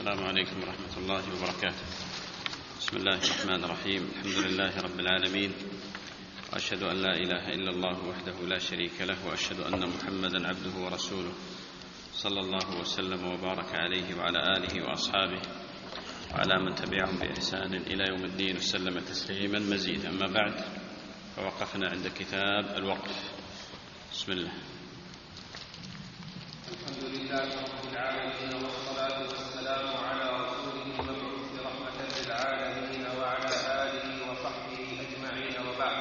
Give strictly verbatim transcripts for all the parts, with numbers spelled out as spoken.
السلام عليكم ورحمة الله وبركاته. بسم الله الرحمن الرحيم. الحمد لله رب العالمين، وأشهد أن لا إله إلا الله وحده لا شريك له، وأشهد أن محمدا عبده ورسوله صلى الله وسلم وبارك عليه وعلى آله وأصحابه وعلى من تبعهم بإحسان إلى يوم الدين وسلم تسليما مزيدا. أما بعد، فوقفنا عند كتاب الوقف. بسم الله. الحمد لله رب العالمين، والصلاة والسلام على رسوله المبعوث رحمة للعالمين وعلى آله وصحبه أجمعين، وبعد.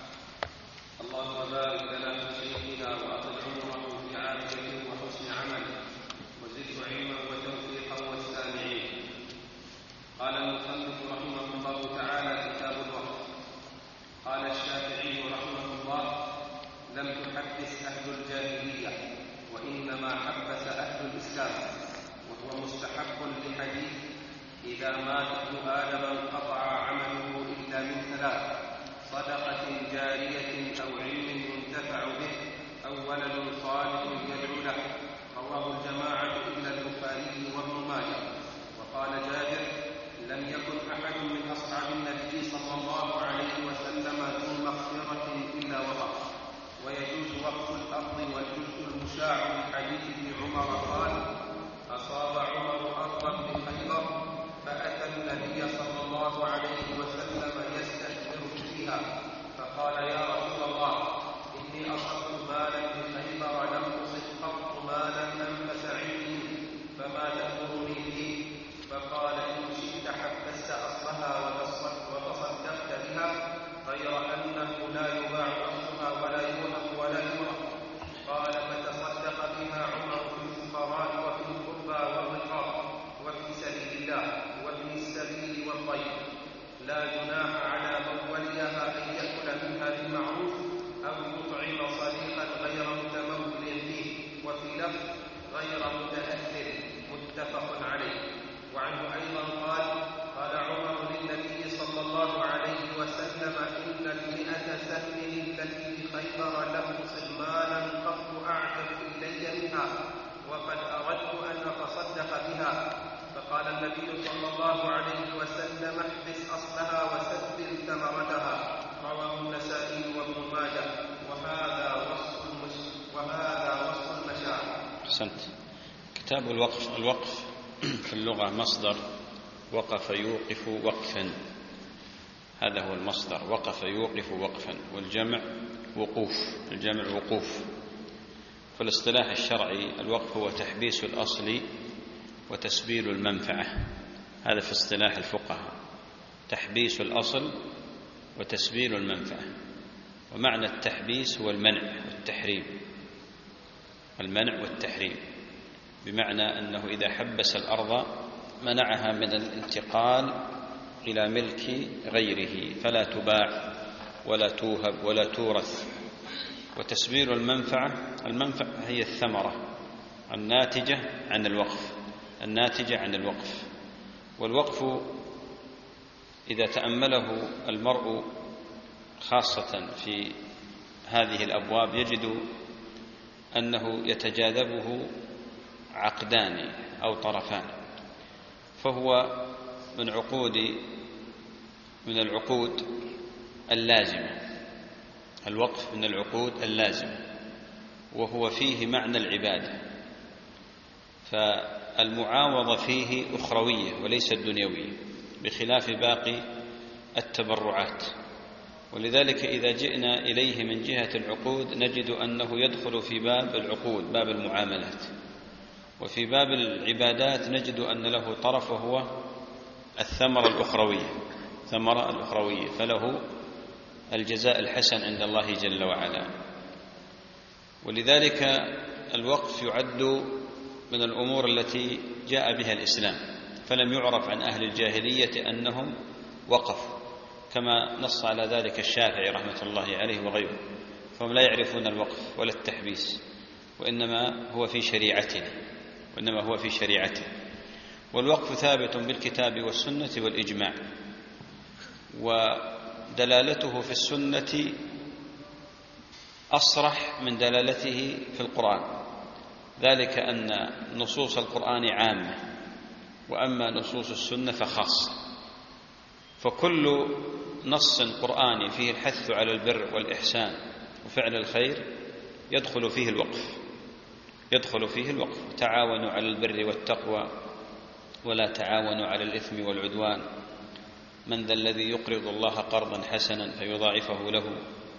اللهم بارك لنا في شيخنا وأطل عمره في عافيته وحسن عمله، وزده علما وتوفيقا والسامعين. قال المصنف رحمه الله تعالى: كتاب الوقف. قال الشافعي رحمه الله: لم تحدث أهل الجاهلية، وإنما حبس أهل الإسلام، وهو مستحق لحديث: إذا مات ابن آدم انقطع عمله إلا من ثلاث: صدقة جارية أو علم ينتفع به أو ولد صالح يدعو له. رواه الجماعة إلا البخاري وابن ماجه. وقال جابر: لم يكن أحد من أصحاب النبي صلى الله عليه وسلم ذو مغفرة إلا وقف. ويجوز وقف الأرض والجزء المشاع من حديث ابن عمر قال: أصاب عمر أرضا بخيبر فأتى النبي صلى الله عليه وسلم يستثمر فيها، فقال: يا رسول الله، إني أصبت مالا بخيبر لم أصب قط مالا أنفس عندي، فما تأمرني به؟ فقال: إن شئت حبست أصلها وتصدقت بها، غير أنه لا يباع أصلها ولا يوهب ولا يورث. قال: فتصدق بها عمر في الفقراء وفي القربى والرقاب وفي سبيل الله وابن السبيل والضيف. لا جناح على من وليها أن يأكل منها بالمعروف أو يطعم صديقا غير متمول فيه، وفي لفظ: غير متأثر. متفق عليه. وعنه أيضا قال: قال عمر للنبي صلى الله عليه وسلم: إن المئة سهم التي بخيبر لم تصب مالا قط أعجب إلي منها، وقد أردت أن أتصدق بها. فقال النبي صلى الله عليه وسلم: احبس أصلها وسبل ثمرتها. رواه النسائي وابن ماجه. وهذا وصف وهذا وصف المشاعر. أحسنت. كتاب الوقف. الوقف في اللغة مصدر وقف يوقف وقفا، هذا هو المصدر، وقف يوقف وقفا، والجمع وقوف، الجمع وقوف. في الاصطلاح الشرعي الوقف هو تحبيس الأصل وتسبيل المنفعة، هذا في اصطلاح الفقهاء، تحبيس الأصل وتسبيل المنفعة. ومعنى التحبيس هو المنع والتحريم، المنع والتحريم، بمعنى أنه إذا حبس الأرض منعها من الانتقال إلى ملك غيره، فلا تباع ولا توهب ولا تورث. وتسبيل المنفعة، المنفعة هي الثمرة الناتجة عن الوقف، الناتجة عن الوقف. والوقف إذا تأمله المرء خاصة في هذه الأبواب يجد أنه يتجاذبه عقدان أو طرفان، فهو من عقود من العقود اللازمة، الوقف من العقود اللازمة، وهو فيه معنى العبادة، فالمعاوضة فيه أخروية وليست دنيوية، بخلاف باقي التبرعات. ولذلك إذا جئنا إليه من جهة العقود نجد أنه يدخل في باب العقود، باب المعاملات. وفي باب العبادات نجد أن له طرف وهو الثمرة الأخروية، ثمرة الأخروية، فله الجزاء الحسن عند الله جل وعلا. ولذلك الوقف يعد من الأمور التي جاء بها الإسلام، فلم يعرف عن أهل الجاهلية أنهم وقفوا، كما نص على ذلك الشافعي رحمة الله عليه وغيره، فهم لا يعرفون الوقف ولا التحبيس، وإنما هو في شريعتنا وإنما هو في شريعته. والوقف ثابت بالكتاب والسنة والإجماع، ودلالته في السنة أصرح من دلالته في القرآن، ذلك أن نصوص القرآن عامة وأما نصوص السنة فخاصة. فكل نص قرآني فيه الحث على البر والإحسان وفعل الخير يدخل فيه الوقف، يدخل فيه الوقف. تعاونوا على البر والتقوى ولا تعاونوا على الإثم والعدوان، من ذا الذي يقرض الله قرضا حسنا فيضاعفه له،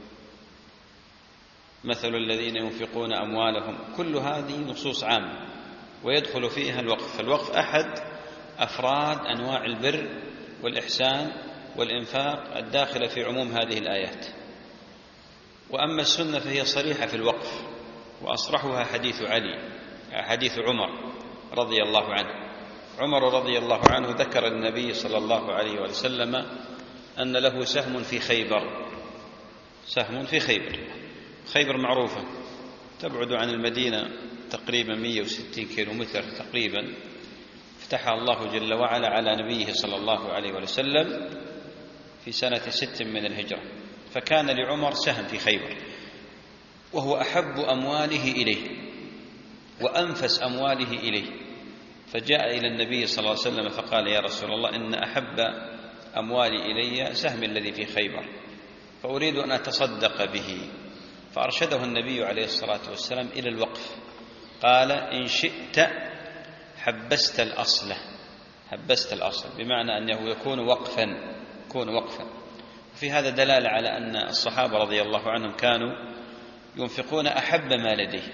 مثل الذين ينفقون أموالهم. كل هذه نصوص عامة ويدخل فيها الوقف. فالوقف أحد أفراد أنواع البر والإحسان والإنفاق الداخلة في عموم هذه الآيات. وأما السنة فهي صريحة في الوقف، وأصرحها حديث علي حديث عمر رضي الله عنه. عمر رضي الله عنه ذكر النبي صلى الله عليه وسلم أن له سهم في خيبر، سهم في خيبر. خيبر معروفة تبعد عن المدينة تقريبا مئة وستين كيلومتر تقريبا، فتحها الله جل وعلا على نبيه صلى الله عليه وسلم في سنة ست من الهجرة، فكان لعمر سهم في خيبر، وهو أحب أمواله إليه وأنفس أمواله إليه. فجاء إلى النبي صلى الله عليه وسلم فقال: يا رسول الله، إن أحب أموالي إلي سهم الذي في خيبر، فأريد أن أتصدق به. فأرشده النبي عليه الصلاة والسلام إلى الوقف. قال: إن شئت حبست الأصل، حبست الأصل بمعنى أنه يكون وقفا، يكون وقفا. وفي هذا دلالة على أن الصحابة رضي الله عنهم كانوا ينفقون أحب ما لديه،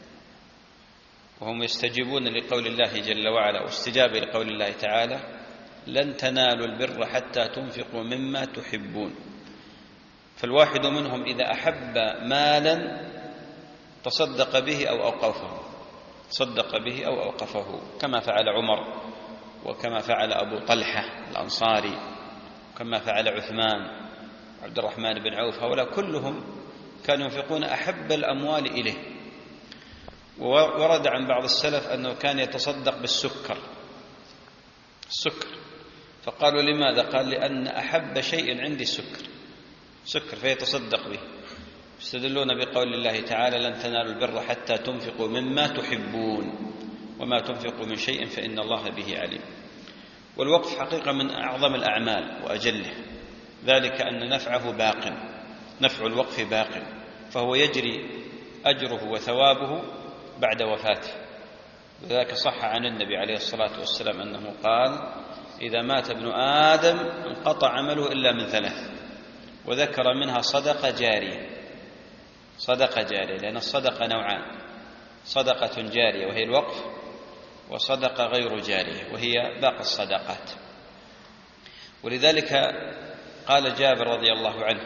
وهم يستجيبون لقول الله جل وعلا، واستجابة لقول الله تعالى: لن تنالوا البر حتى تنفقوا مما تحبون. فالواحد منهم إذا أحب مالا تصدق به أو أوقفه، تصدق به أو أوقفه، كما فعل عمر، وكما فعل أبو طلحة الأنصاري، وكما فعل عثمان عبد الرحمن بن عوف. هؤلاء كلهم كانوا ينفقون أحب الأموال إليه. وورد عن بعض السلف أنه كان يتصدق بالسكر، السكر. فقالوا: لماذا؟ قال: لأن أحب شيء عندي السكر، سكر، فيتصدق به. يستدلون بقول الله تعالى: لن تنالوا البر حتى تنفقوا مما تحبون، وما تنفقوا من شيء فإن الله به عليم. والوقف حقيقة من أعظم الأعمال وأجله، ذلك أن نفعه باق، نفع الوقف باق، فهو يجري أجره وثوابه بعد وفاته. وذلك صح عن النبي عليه الصلاة والسلام أنه قال: إذا مات ابن آدم انقطع عمله إلا من ثلاث، وذكر منها صدقة جارية، صدقة جارية، لأن الصدقة نوعان: صدقة جارية وهي الوقف، وصدقة غير جارية وهي باقي الصدقات. ولذلك قال جابر رضي الله عنه: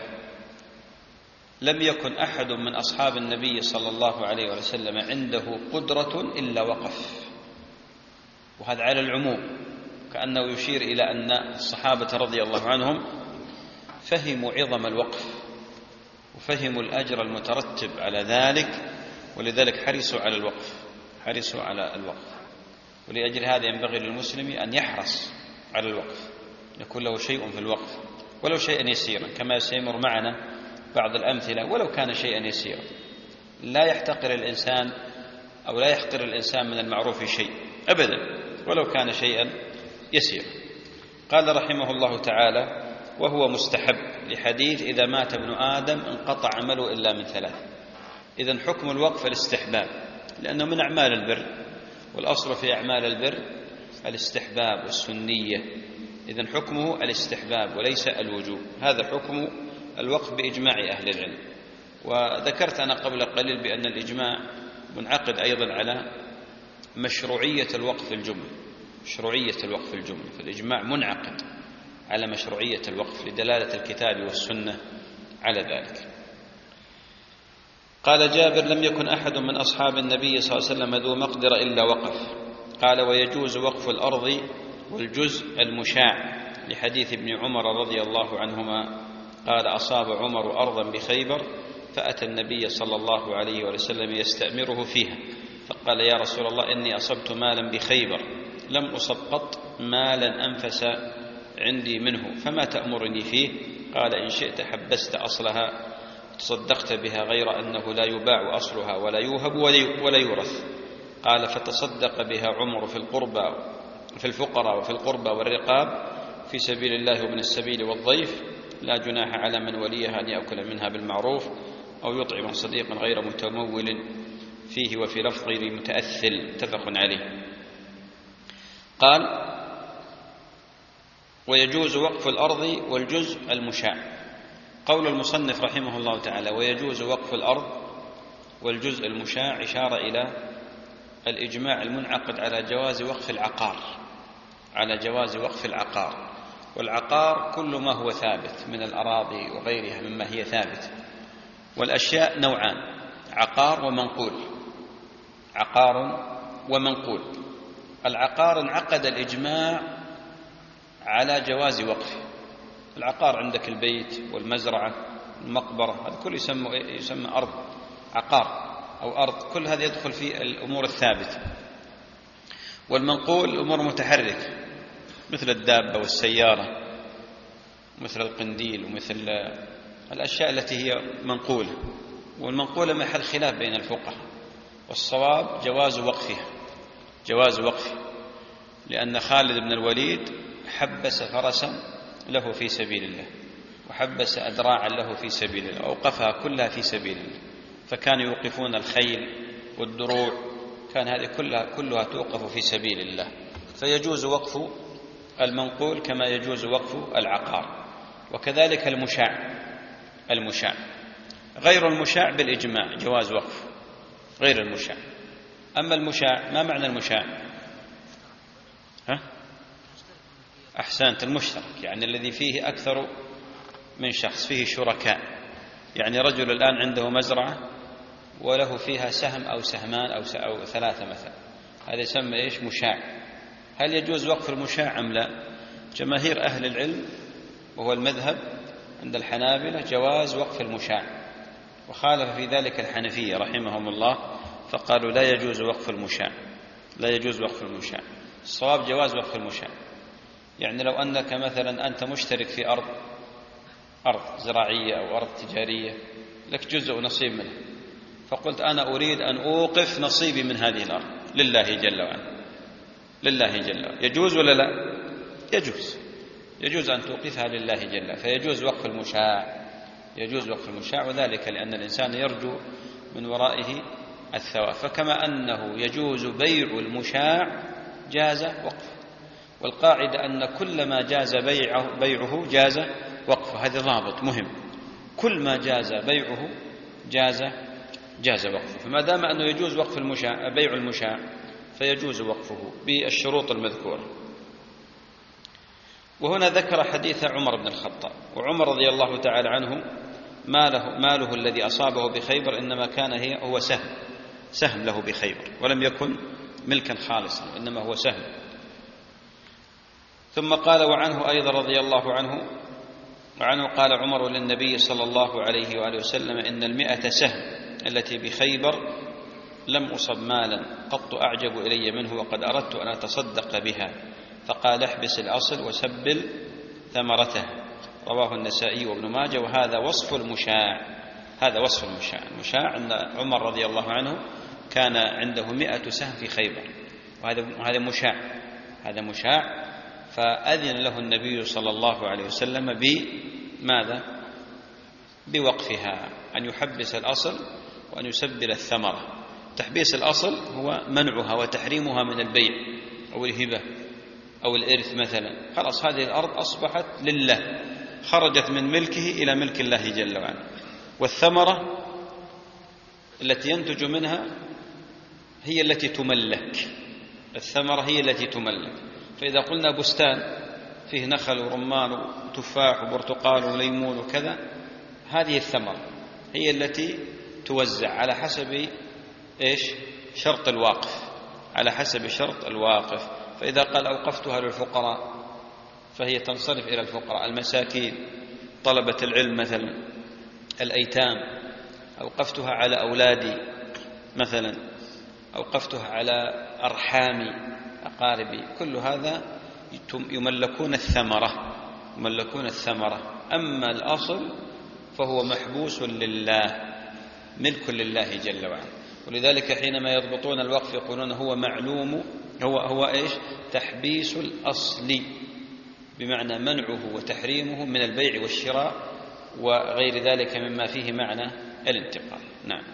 لم يكن أحد من أصحاب النبي صلى الله عليه وسلم عنده قدرة إلا وقف. وهذا على العموم، كأنه يشير إلى أن الصحابة رضي الله عنهم فهموا عظم الوقف وفهموا الأجر المترتب على ذلك، ولذلك حرصوا على الوقف، حرصوا على الوقف. ولأجل هذا ينبغي للمسلم أن يحرص على الوقف، يكون له شيء في الوقف ولو شيئا يسيرا، كما سيمر معنا بعض الأمثلة، ولو كان شيئا يسيرا. لا يحتقر الإنسان أو لا يحقر الإنسان من المعروف شيء أبدا، ولو كان شيئا يسيرا. قال رحمه الله تعالى: وهو مستحب، لحديث إذا مات ابن آدم انقطع عمله إلا من ثلاث. إذن حكم الوقف الاستحباب، لأنه من أعمال البر، والأصل في أعمال البر الاستحباب والسنية. إذن حكمه الاستحباب وليس الوجوب. هذا حكم الوقف بإجماع أهل العلم. وذكرت أنا قبل قليل بأن الإجماع منعقد أيضا على مشروعية الوقف الجملي، مشروعية الوقف الجملي، فالإجماع منعقد على مشروعية الوقف لدلالة الكتاب والسنة على ذلك. قال جابر: لم يكن أحد من أصحاب النبي صلى الله عليه وسلم ذو مقدرة إلا وقف. قال: ويجوز وقف الأرض والجزء المشاع، لحديث ابن عمر رضي الله عنهما قال: أصاب عمر أرضا بخيبر فأتى النبي صلى الله عليه وسلم يستأمره فيها، فقال: يا رسول الله، إني أصبت مالا بخيبر لم أصب قط مالا أنفس عندي منه، فما تأمرني فيه؟ قال: إن شئت حبست أصلها تصدقت بها، غير أنه لا يباع أصلها ولا يوهب ولا يورث. قال: فتصدق بها عمر في القربى في الفقراء وفي القربى والرقاب في سبيل الله ومن السبيل والضيف لا جناح على من وليها أن يأكل منها بالمعروف أو يطعم صديقا غير متمول فيه وفي لفظ متأثل متفق عليه. قال: ويجوز وقف الأرض والجزء المشاع. قول المصنف رحمه الله تعالى ويجوز وقف الأرض والجزء المشاع إشارة إلى الإجماع المنعقد على جواز وقف العقار على جواز وقف العقار والعقار كل ما هو ثابت من الأراضي وغيرها مما هي ثابت. والأشياء نوعان: عقار ومنقول. عقار ومنقول. العقار انعقد الإجماع على جواز وقفه. العقار عندك البيت والمزرعة المقبرة، هذا كله يسمى, يسمى أرض عقار أو أرض، كل هذا يدخل في الأمور الثابتة. والمنقول الأمور متحركة مثل الدابة والسيارة، مثل القنديل ومثل الأشياء التي هي منقولة. والمنقولة محل خلاف بين الفقهاء، والصواب جواز وقفها جواز وقفه لأن خالد بن الوليد حبس فرسا له في سبيل الله وحبس أذراعا له في سبيل الله، أوقفها كلها في سبيل الله، فكانوا يوقفون الخيل والدروع، كان هذه كلها, كلها توقف في سبيل الله. فيجوز وقف المنقول كما يجوز وقف العقار. وكذلك المشاع المشاع غير المشاع بالإجماع جواز وقف غير المشاع. أما المشاع، ما معنى المشاع؟ ها؟ أحسنت، المشترك، يعني الذي فيه أكثر من شخص، فيه شركاء. يعني رجل الآن عنده مزرعة وله فيها سهم أو سهمان أو, أو ثلاثة مثلا، هذا يسمى إيش؟ مشاع. هل يجوز وقف المشاع أم لا؟ جماهير أهل العلم وهو المذهب عند الحنابلة جواز وقف المشاع، وخالف في ذلك الحنفية رحمهم الله فقالوا لا يجوز وقف المشاع لا يجوز وقف المشاع. الصواب جواز وقف المشاع. يعني لو أنك مثلا أنت مشترك في أرض أرض زراعية أو أرض تجارية لك جزء ونصيب منها، فقلت أنا أريد أن أوقف نصيبي من هذه الأرض لله جل وعلا لله جل وعلا، يجوز ولا لا؟ يجوز يجوز أن توقفها لله جل، فيجوز وقف المشاع يجوز وقف المشاع وذلك لأن الإنسان يرجو من ورائه الثواب. فكما أنه يجوز بيع المشاع جاز وقفه، والقاعدة أن كل ما جاز بيعه, بيعه جاز وقفه. هذا ضابط مهم، كل ما جاز بيعه جاز جاز وقفه. فما دام أنه يجوز وقف المشاع بيع المشاع فيجوز وقفه بالشروط المذكورة. وهنا ذكر حديث عمر بن الخطاب، وعمر رضي الله تعالى عنه ماله, ماله الذي أصابه بخيبر إنما كان هي هو سهم سهم له بخيبر، ولم يكن ملكا خالصا إنما هو سهم. ثم قال وعنه أيضا رضي الله عنه وعنه قال عمر للنبي صلى الله عليه وآله وسلم إن المئة سهم التي بخيبر لم أصب مالا قط أعجب إلي منه وقد أردت أن أتصدق بها، فقال احبس الأصل وسبل ثمرته. رواه النسائي وابن ماجه. وهذا وصف المشاع هذا وصف المشاع المشاع أن عمر رضي الله عنه كان عنده مئة سهم في خيبر، وهذا مشاع هذا مشاع فأذن له النبي صلى الله عليه وسلم بماذا؟ بوقفها، أن يحبس الأصل وأن يسبل الثمرة. تحبيس الأصل هو منعها وتحريمها من البيع أو الهبة أو الإرث مثلا، خلاص هذه الأرض أصبحت لله، خرجت من ملكه إلى ملك الله جل وعلا. والثمرة التي ينتج منها هي التي تملك الثمرة هي التي تملك. فإذا قلنا بستان فيه نخل ورمان وتفاح وبرتقال وليمون وكذا، هذه الثمرة هي التي توزع على حسب إيش؟ شرط الواقف على حسب شرط الواقف. فإذا قال أوقفتها للفقراء فهي تنصرف إلى الفقراء المساكين طلبة العلم مثلا الأيتام. أوقفتها على أولادي مثلا، أوقفتها على أرحامي أقاربي، كل هذا يملكون الثمرة يملكون الثمرة. أما الأصل فهو محبوس لله، ملك لله جل وعلا. ولذلك حينما يضبطون الوقف يقولون هو معلوم هو هو إيش؟ تحبيس الأصل، بمعنى منعه وتحريمه من البيع والشراء وغير ذلك مما فيه معنى الانتقال. نعم.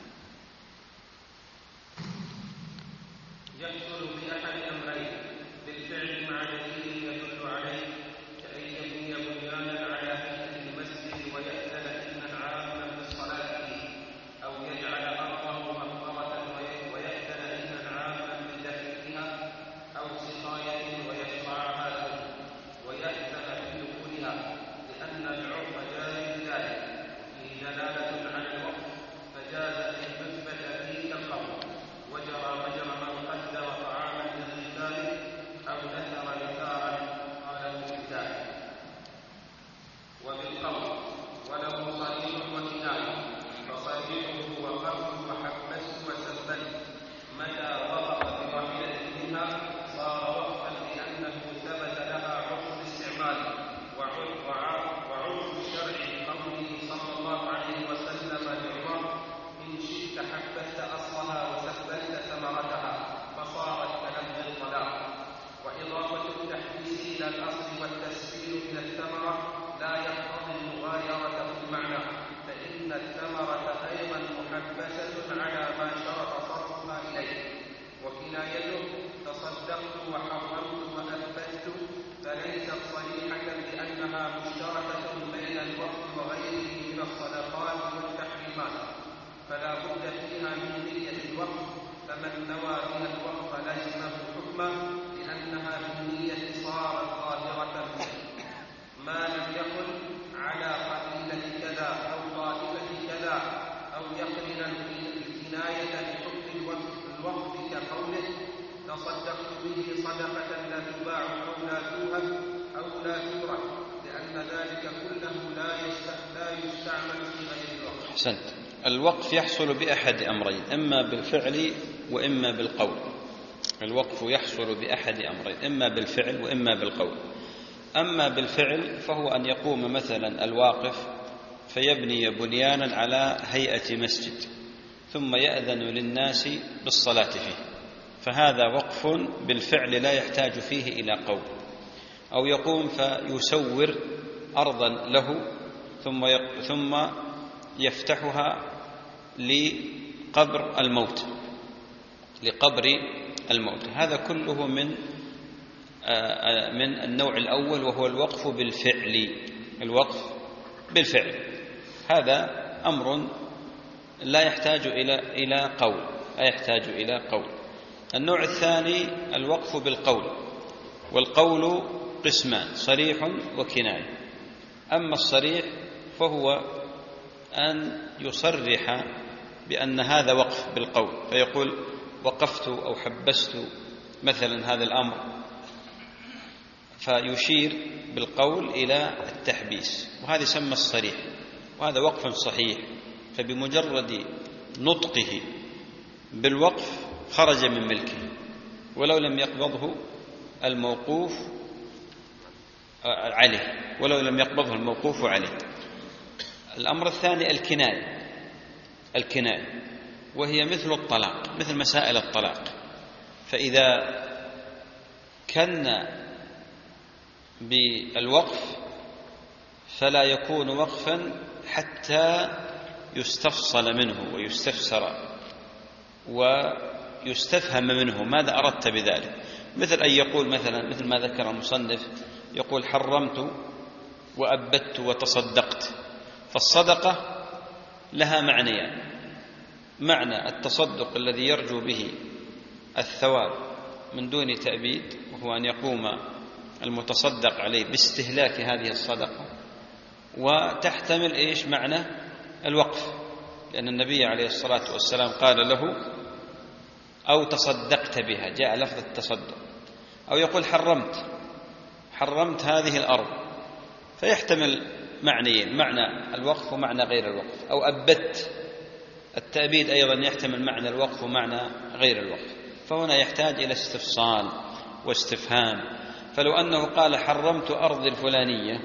يحصل بأحد أمرين بالفعل مع دليل يدل عليه، كأن يبني بنيانا على هيئة المسجد ويأذن إذنا عاما بالصلاة فيه، أو يجعل أرضه مقبرة ويأذن إذنا عاما بالدفن فيها، أو سقاية ويشرعها له ويأذن بدخولها، لأن العرف جاري ذلك، فيه دلالة على الوقف، فجاز أن يثبت فيه كالقول وجرى مجرى من قدر طعاما للغفار أو نثر نثارا قاله بالذات. وبالقول وله صريح وكناية، فصريحه وقفت وحبست وسبت، متى وقف بواحدة منها صار وقفا لأنه ثبت لها عرف الاستعمال وعرف الشرع قوله صلى الله عليه وسلم لعمر: إن شئت حبست أصلها وسبلت ثمرتها، فصارت كلفظ الطلاق. وإضافة التحبيس إلى الأصل والتسبيل إلى الثمرة لا يقتضي المغايرة في المعنى، فإن الثمرة أيضا محبسة على ما شرط صرفها إليه. وكنايته تصدقت وحرمت وأثبت فليست صريحة لأنها مشتركة بين الوقف وغيره من الصدقات والتحريمات، فلا بد فيها من نية الوقف، فمن نوى بها الوقف لزمه حكمه، لأنها بالنية صارت ظاهرة ما لم يكن على قبيلة كذا أو طائفة كذا، أو يقرن الكناية بحكم الوقف كقوله: تصدقت به صدقة لا تباع أو لا توهب أو لا تورث، لأن ذلك كله لا يستعمل في غير الوقف. أحسنت. الوقف يحصل بأحد أمرين، إما بالفعل وإما بالقول. الوقف يحصل بأحد أمرين، إما بالفعل وإما بالقول. أما بالفعل فهو أن يقوم مثلا الواقف فيبني بنيانا على هيئة مسجد ثم يأذن للناس بالصلاة فيه، فهذا وقف بالفعل لا يحتاج فيه إلى قول. أو يقوم فيسور أرضا له ثم ثم يفتحها لقبر الموت لقبر الموت هذا كله من من النوع الأول، وهو الوقف بالفعل. الوقف بالفعل هذا أمر لا يحتاج إلى إلى قول لا يحتاج إلى قول. النوع الثاني الوقف بالقول، والقول قسمان: صريح وكناية. أما الصريح فهو أن يصرح بأن هذا وقف بالقول، فيقول: وقفت أو حبست مثلا هذا الأمر، فيشير بالقول إلى التحبيس، وهذا يسمى الصريح، وهذا وقف صحيح. فبمجرد نطقه بالوقف خرج من ملكه ولو لم يقبضه الموقوف عليه ولو لم يقبضه الموقوف عليه. الأمر الثاني الكناية الكناية وهي مثل الطلاق، مثل مسائل الطلاق. فإذا كان بالوقف فلا يكون وقفا حتى يستفصل منه ويستفسر ويستفهم منه ماذا أردت بذلك، مثل أن يقول مثلا مثل ما ذكر المصنف، يقول: حرمت وأبدت وتصدقت. فالصدقة لها معنيان: معنى التصدق الذي يرجو به الثواب من دون تأبيد، وهو أن يقوم المتصدق عليه باستهلاك هذه الصدقة، وتحتمل إيش معنى الوقف، لأن النبي عليه الصلاة والسلام قال له: أو تصدقت بها، جاء لفظ التصدق. أو يقول: حرمت حرمت هذه الأرض، فيحتمل معنيين: معنى الوقف ومعنى غير الوقف. أو أبدت، التأبيد أيضا يحتمل معنى الوقف ومعنى غير الوقف. فهنا يحتاج إلى استفصال واستفهام. فلو أنه قال: حرمت أرض الفلانية،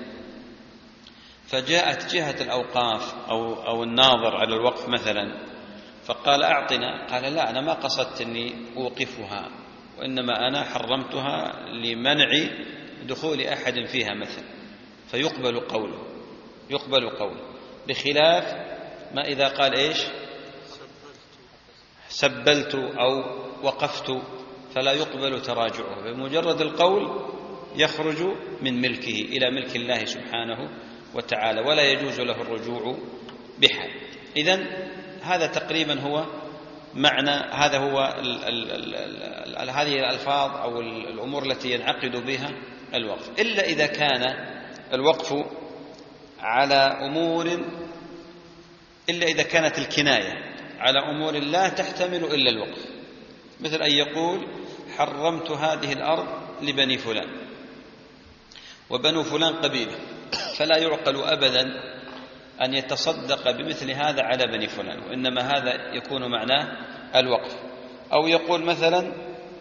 فجاءت جهة الأوقاف أو, أو الناظر على الوقف مثلا فقال: أعطنا، قال: لا، أنا ما قصدت أني أوقفها، وإنما أنا حرمتها لمنع دخول أحد فيها مثلا، فيقبل قوله يقبل قوله بخلاف ما إذا قال إيش سبلت أو وقفت، فلا يقبل تراجعه، بمجرد القول يخرج من ملكه إلى ملك الله سبحانه وتعالى، ولا يجوز له الرجوع بحال. إذن هذا تقريبا هو معنى، هذا هو ال ال ال ال هذه الألفاظ أو الأمور التي ينعقد بها الوقف، إلا إذا كان الوقف على أمور، إلا إذا كانت الكناية على أمور لا تحتمل إلا الوقف، مثل أن يقول حرمت هذه الأرض لبني فلان، وبنو فلان قبيلة، فلا يعقل أبدا أن يتصدق بمثل هذا على بني فلان، وإنما هذا يكون معناه الوقف. أو يقول مثلا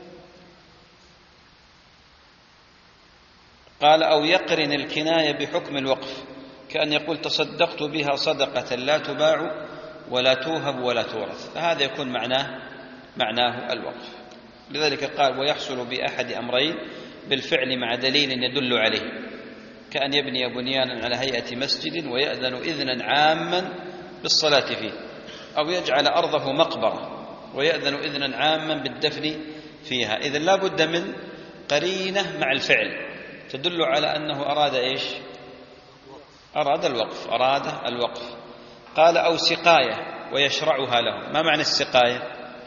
قال أو يقرن الكناية بحكم الوقف، كأن يقول تصدقت بها صدقة لا تباع ولا توهب ولا تورث، فهذا يكون معناه معناه الوقف. لذلك قال ويحصل بأحد أمرين بالفعل مع دليل يدل عليه، كأن يبني بنيانا على هيئة مسجد ويأذن إذنا عاما بالصلاة فيه، أو يجعل أرضه مقبرة ويأذن إذنا عاما بالدفن فيها. إذن لا بد من قرينة مع الفعل تدل على أنه أراد إيش أراد الوقف أراد الوقف قال أو سقاية ويشرعها لهم. ما معنى السقاية؟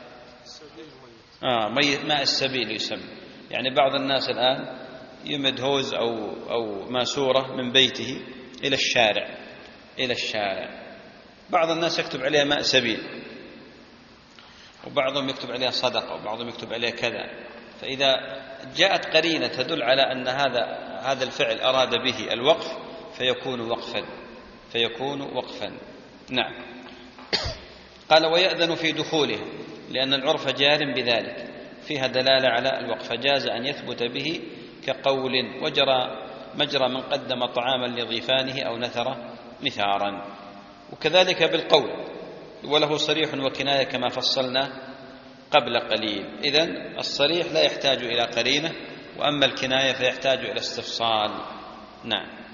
آه ماء السبيل يسمى، يعني بعض الناس الآن يمد هوز أو, أو ماسورة من بيته إلى الشارع إلى الشارع بعض الناس يكتب عليها ماء سبيل، وبعضهم يكتب عليها صدقة، وبعضهم يكتب عليها كذا. فإذا جاءت قرينة تدل على أن هذا هذا الفعل أراد به الوقف فيكون وقفا فيكون وقفا نعم. قال ويأذن في دخوله، لأن العرف جار بذلك، فيها دلالة على الوقف، جاز أن يثبت به كقول وجرى مجرى من قدم طعاما لضيفانه أو نثر نثارا، وكذلك بالقول وله صريح وكناية كما فصلنا قبل قليل. إذن الصريح لا يحتاج إلى قرينة، وأما الكناية فيحتاج إلى استفصال. نعم.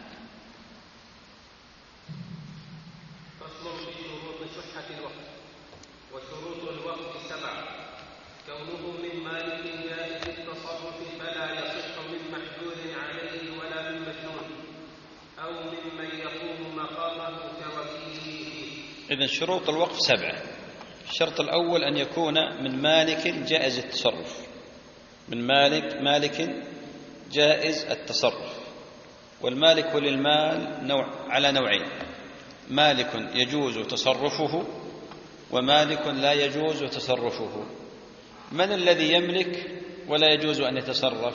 فصل في شروط صحة الوقف. وشروط الوقف سبعة: كونه من مالك جائز التصرف فلا يصح من محجور عليه ولا من مجنون أو ممن يقوم مقامه كوكيله فيه. إذن شروط الوقف سبعة. الشرط الأول أن يكون من مالك جائز التصرف، من مالك مالك جائز التصرف. والمالك للمال نوع على نوعين: مالك يجوز تصرفه ومالك لا يجوز تصرفه. من الذي يملك ولا يجوز أن يتصرف؟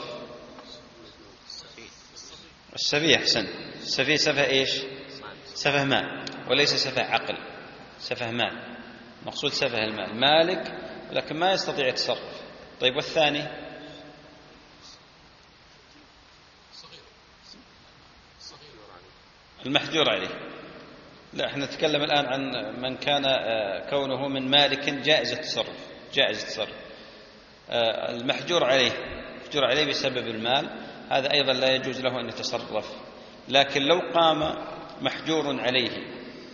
السفيه. أحسن. السفيه سفه إيش؟ سفه مال، وليس سفه عقل، سفه مال، مقصود سفه المال، مالك لكن ما يستطيع يتصرف. طيب والثاني؟ المحجور عليه. لا، احنا نتكلم الآن عن من كان كونه من مالك جائز التصرف جائز التصرف. المحجور عليه محجور عليه بسبب المال، هذا أيضا لا يجوز له أن يتصرف. لكن لو قام محجور عليه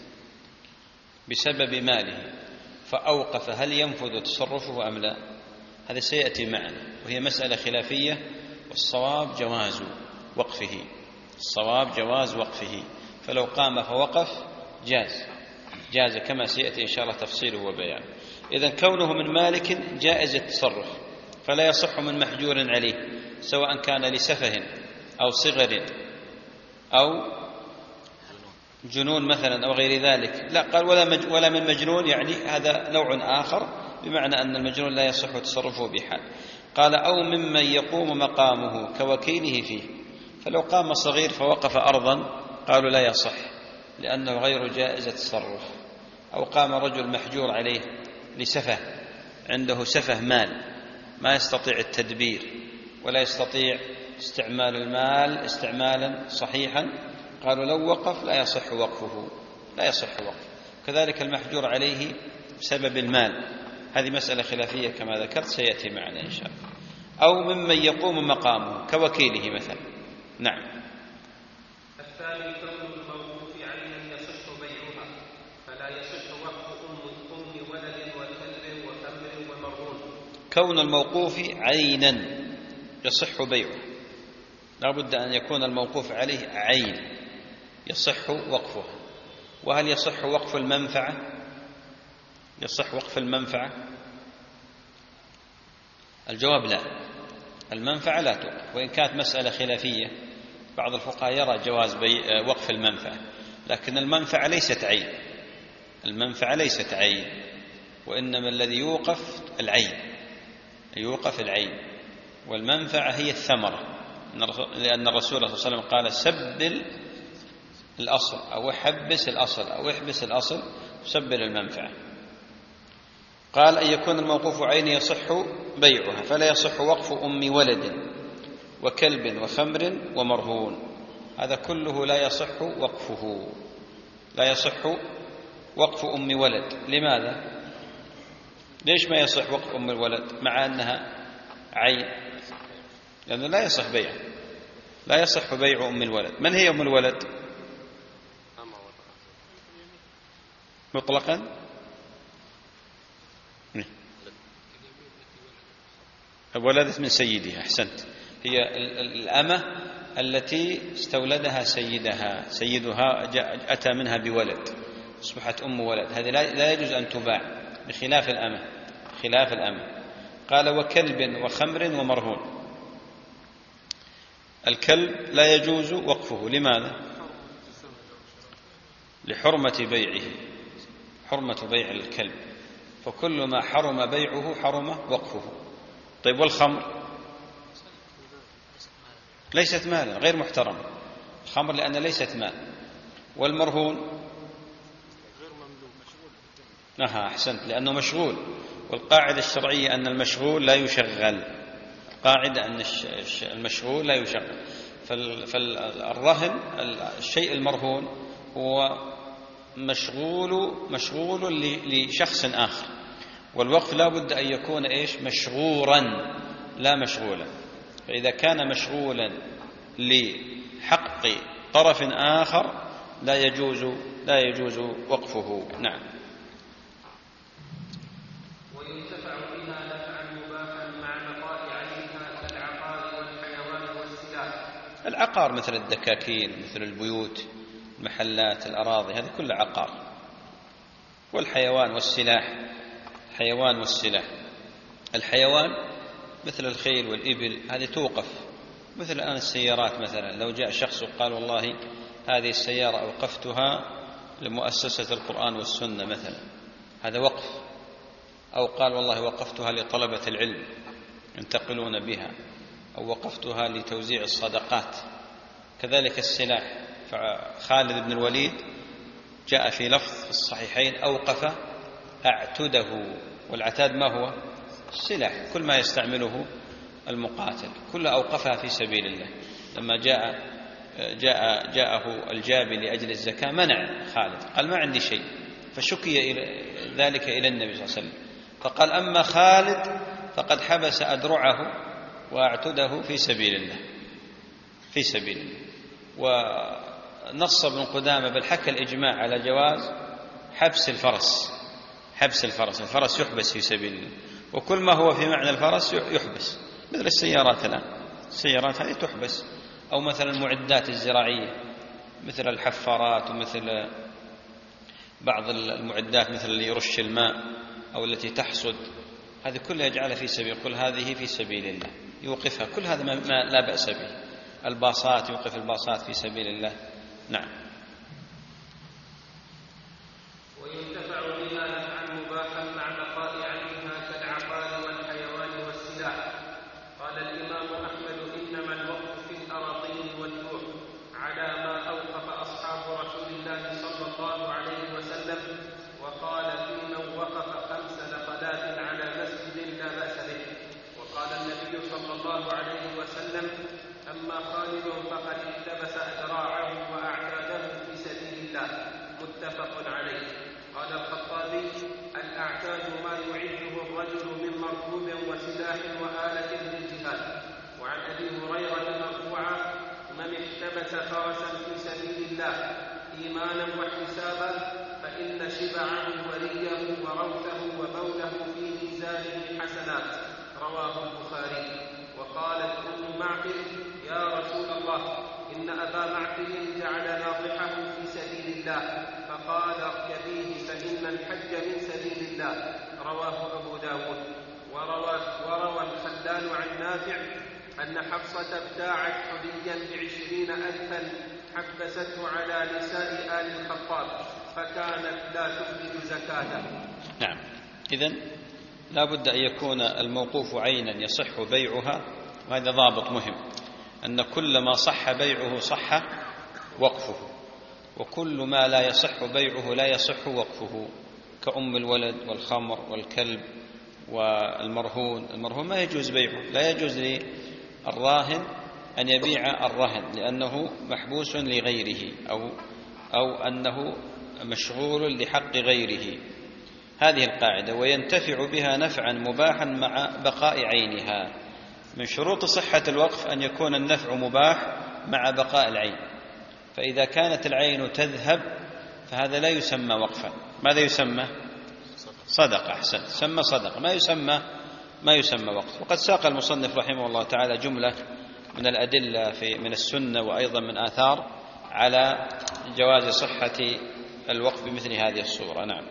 بسبب ماله فأوقف، هل ينفذ تصرفه أم لا؟ هذا سيأتي معنا، وهي مسألة خلافية، والصواب جواز وقفه الصواب جواز وقفه فلو قام فوقف جاز جاز كما سيأتي إن شاء الله تفصيله وبيانه. إذن كونه من مالك جائز التصرف فلا يصح من محجور عليه، سواء كان لسفه أو صغر أو جنون مثلا أو غير ذلك. لا، قال ولا, مج ولا من مجنون، يعني هذا نوع آخر، بمعنى أن المجنون لا يصح تصرفه بحال. قال أو ممن يقوم مقامه كوكيله فيه، فلو قام صغير فوقف أرضا قالوا لا يصح لأنه غير جائز التصرف. أو قام رجل محجور عليه لسفه، عنده سفه مال ما يستطيع التدبير ولا يستطيع استعمال المال استعمالا صحيحا، قالوا لو وقف لا يصح وقفه لا يصح وقفه. كذلك المحجور عليه بسبب المال، هذه مسألة خلافية كما ذكرت سيأتي معنا إن شاء الله. أو ممن يقوم مقامه كوكيله مثلا. نعم. الثاني كون الموقوف عينا يصح بيعها، فلا يصح وقف أم أم ولد وكلب وخمر ومرهون. كون الموقوف عينا يصح بيعه، لا بد أن يكون الموقوف عليه عين يصح وقفه. وهل يصح وقف المنفعة؟ يصح وقف المنفعة؟ الجواب لا، المنفعة لا توقف، وإن كانت مسألة خلافية. بعض الفقهاء يرى جواز وقف المنفعة، لكن المنفعة ليست عين، المنفعة ليست عين، وإنما الذي يوقف العين، يوقف العين، والمنفعة هي الثمرة، لأن الرسول صلى الله عليه وسلم قال سبل الأصل أو احبس الأصل أو احبس الأصل وسبل المنفعة. قال أن يكون الموقوف عين يصح بيعها، فلا يصح وقف أم ولد وكلب وخمر ومرهون، هذا كله لا يصح وقفه، لا يصح وقف أم ولد. لماذا؟ ليش ما يصح وقف أم الولد مع أنها عين؟ لأنه لا يصح بيع، لا يصح بيع أم الولد. من هي أم الولد مطلقا؟ ولدت من سيدها، أحسنت، هي الأمة التي استولدها سيدها، سيدها أتى منها بولد أصبحت أم ولد، هذه لا يجوز أن تباع، بخلاف الأمة، خلاف الأمة. قال وكلب وخمر ومرهون. الكلب لا يجوز وقفه، لماذا؟ لحرمة بيعه، حرمة بيع الكلب، فكل ما حرم بيعه حرم وقفه. طيب والخمر؟ ليست مالا، غير محترم الخمر لأن ليست مال. والمرهون؟ نها أحسنت، لأنه مشغول، والقاعدة الشرعية أن المشغول لا يشغل، قاعدة أن المشغول لا يشغل. فالرهن الشيء المرهون هو مشغول مشغول لشخص آخر، والوقف لا بد أن يكون إيش؟ مشغورا لا مشغولا. فإذا كان مشغولا لحق طرف آخر لا يجوز لا يجوز وقفه. نعم. وينتفع بها نفعا مباحا مع بقاء عينها كالعقار والحيوان والسلاح. العقار مثل الدكاكين، مثل البيوت، المحلات، الأراضي، هذه كلها عقار. والحيوان والسلاح، الحيوان والسلاح، الحيوان مثل الخيل والإبل هذه توقف، مثل الآن السيارات مثلا، لو جاء شخص وقال والله هذه السيارة أوقفتها لمؤسسة القرآن والسنة مثلا، هذا وقف. أو قال والله وقفتها لطلبة العلم ينتقلون بها، أو وقفتها لتوزيع الصدقات. كذلك السلاح، فخالد بن الوليد جاء في لفظ في الصحيحين أوقف أعتده، والعتاد ما هو؟ السلاح، كل ما يستعمله المقاتل، كل أوقفها في سبيل الله. لما جاء جاء جاءه الجابي لأجل الزكاة منع خالد، قال ما عندي شيء، فشكي إلى ذلك إلى النبي صلى الله عليه وسلم، فقال أما خالد فقد حبس أدرعه وأعتده في سبيل الله، في سبيل الله. ونص ابن قدامة بل حكى الإجماع على جواز حبس الفرس، حبس الفرس، الفرس يحبس في سبيل الله، وكل ما هو في معنى الفرس يحبس، مثل السيارات الآن، السيارات هذه تحبس، أو مثل المعدات الزراعية مثل الحفارات، ومثل بعض المعدات مثل اللي يرش الماء أو التي تحصد، هذه كلها يجعلها في سبيل، كل هذه في سبيل الله يوقفها، كل هذا ما لا بأس به. الباصات يوقف الباصات في سبيل الله. نعم. وينتفع بها نفعا مباحا مع بقاء عينها كالعقار والحيوان والسلاح. قال الإمام أحمد إنما الوقف في الأراضين والجوع على ما أوقف أصحاب رسول الله صلى الله عليه وسلم، وقال في من وقف خمس نخلات على مسجد لا بأس به. وقال النبي صلى الله عليه وسلم أما خالد فقد التبس أذراعه وأعتاده في سبيل الله، متفق عليه. قال الخطابي الأعتاد ما يعده الرجل من مركوب وسلاح وآلة للجهاد. إيمانا واحتسابا فإن شبعه وريه وروثه وبوله في ميزانه حسنات. رواه البخاري. وقالت أم معقل: يا رسول الله، إن أبا معقل جعل ناضحه في سبيل الله، فقال: اركبيه فإن الحج من سبيل الله. رواه أبو داود. وروى, وروى الخلال عن نافع أن حفصة ابتاعت حليا بعشرين ألفا حبسته على نساء آل الخطاب فكانت لا تخرج زكاته. نعم. إذن لا بد أن يكون الموقوف عينا يصح بيعها، وهذا ضابط مهم، أن كل ما صح بيعه صح وقفه، وكل ما لا يصح بيعه لا يصح وقفه، كأم الولد والخمر والكلب والمرهون. المرهون ما يجوز بيعه، لا يجوز للراهن أن يبيع الرهن لأنه محبوس لغيره أو, أو أنه مشغول لحق غيره. هذه القاعدة. وينتفع بها نفعا مباحا مع بقاء عينها. من شروط صحة الوقف أن يكون النفع مباح مع بقاء العين، فإذا كانت العين تذهب فهذا لا يسمى وقفا. ماذا يسمى؟ صدقة. أحسن، سمى صدقة، ما يسمى ما يسمى وقف. وقد ساق المصنف رحمه الله تعالى جملة من الأدلة في من السنة وأيضا من آثار على جواز صحة الوقف بمثل هذه الصورة. نعم.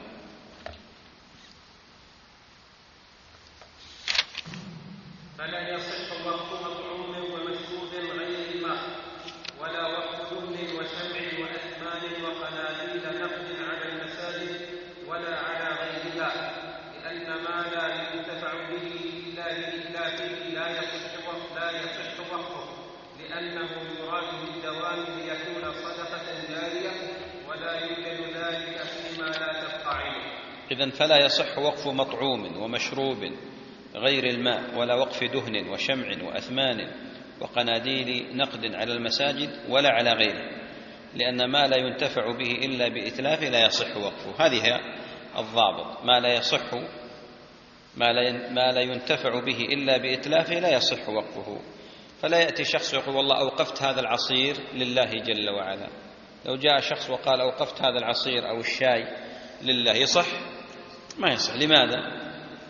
فلا يصح وقف مطعوم ومشروب غير الماء، ولا وقف دهن وشمع وأثمان وقناديل نقد على المساجد ولا على غيرها، لأن ما لا ينتفع به إلا بإتلافه لا يصح لا يصح وقفه، لأنه يراد بالدوام ليكون صدقة جارية ولا يوجد ذلك فيما لا تبقى عينه. إذن فلا يصح وقف مطعوم ومشروب غير الماء، ولا وقف دهن وشمع وأثمان وقناديل نقد على المساجد ولا على غيره، لأن ما لا ينتفع به إلا بإتلاف لا يصح وقفه. هذه الضابط. ما لا يصح ما لا, ما لا ينتفع به إلا بإتلافه لا يصح وقفه. فلا يأتي شخص يقول والله أوقفت هذا العصير لله جل وعلا. لو جاء شخص وقال أوقفت هذا العصير أو الشاي لله، يصح؟ ما يصح. لماذا؟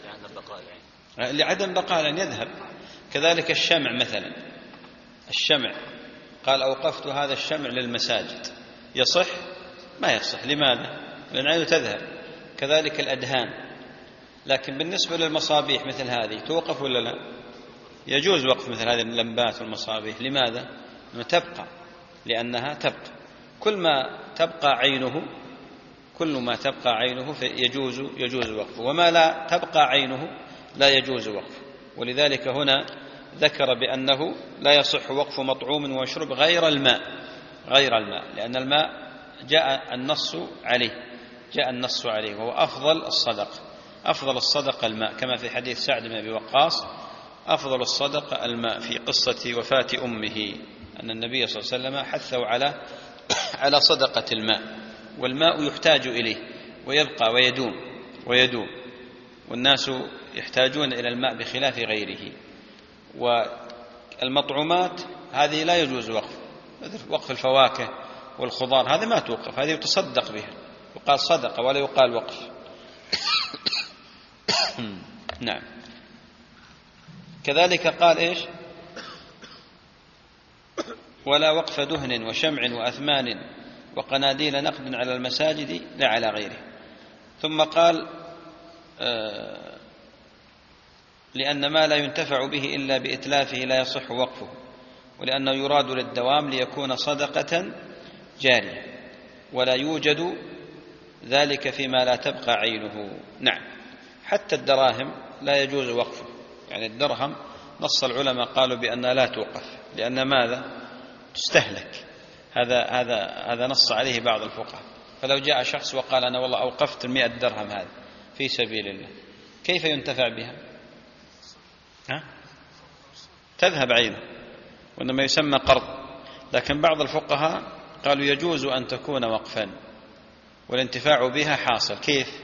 لعدم بقاء العين، يذهب. كذلك الشمع مثلا، الشمع قال أوقفت هذا الشمع للمساجد، يصح؟ ما يصح. لماذا؟ لأن عينه تذهب. كذلك الأدهان. لكن بالنسبة للمصابيح مثل هذه توقف ولا لا؟ يجوز وقف مثل هذه اللمبات والمصابيح. لماذا؟ لأنها تبقى، لأنها تبقى. كل ما تبقى عينه كل ما تبقى عينه يجوز يجوز وقفه، وما لا تبقى عينه لا يجوز وقفه. ولذلك هنا ذكر بأنه لا يصح وقف مطعوم ومشروب غير الماء غير الماء لأن الماء جاء النص عليه جاء النص عليه وهو أفضل الصدقة. أفضل الصدقة الماء، كما في حديث سعد بن أبي وقاص: أفضل الصدقة الماء، في قصة وفاة أمه أن النبي صلى الله عليه وسلم حثه على على صدقة الماء. والماء يحتاج إليه ويبقى ويدوم ويدوم والناس يحتاجون إلى الماء بخلاف غيره. والمطعومات هذه لا يجوز وقف وقف الفواكه والخضار، هذه ما توقف، هذه يتصدق بها، يقال صدقة ولا يقال وقف. نعم. كذلك قال إيش؟ ولا وقف دهن وشمع وأثمان وقناديل نقد على المساجد لا على غيره. ثم قال آه لأن ما لا ينتفع به إلا بإتلافه لا يصح وقفه، ولأنه يراد للدوام ليكون صدقة جارية ولا يوجد ذلك فيما لا تبقى عينه. نعم. حتى الدراهم لا يجوز وقفه، يعني الدرهم نص العلماء قالوا بأن لا توقف، لأن ماذا؟ تستهلك. هذا هذا هذا نص عليه بعض الفقهاء. فلو جاء شخص وقال أنا والله أوقفت المئة درهم هذه في سبيل الله، كيف ينتفع بها؟ ها؟ تذهب عينه، وإنما يسمى قرض. لكن بعض الفقهاء قالوا يجوز أن تكون وقفا والانتفاع بها حاصل. كيف؟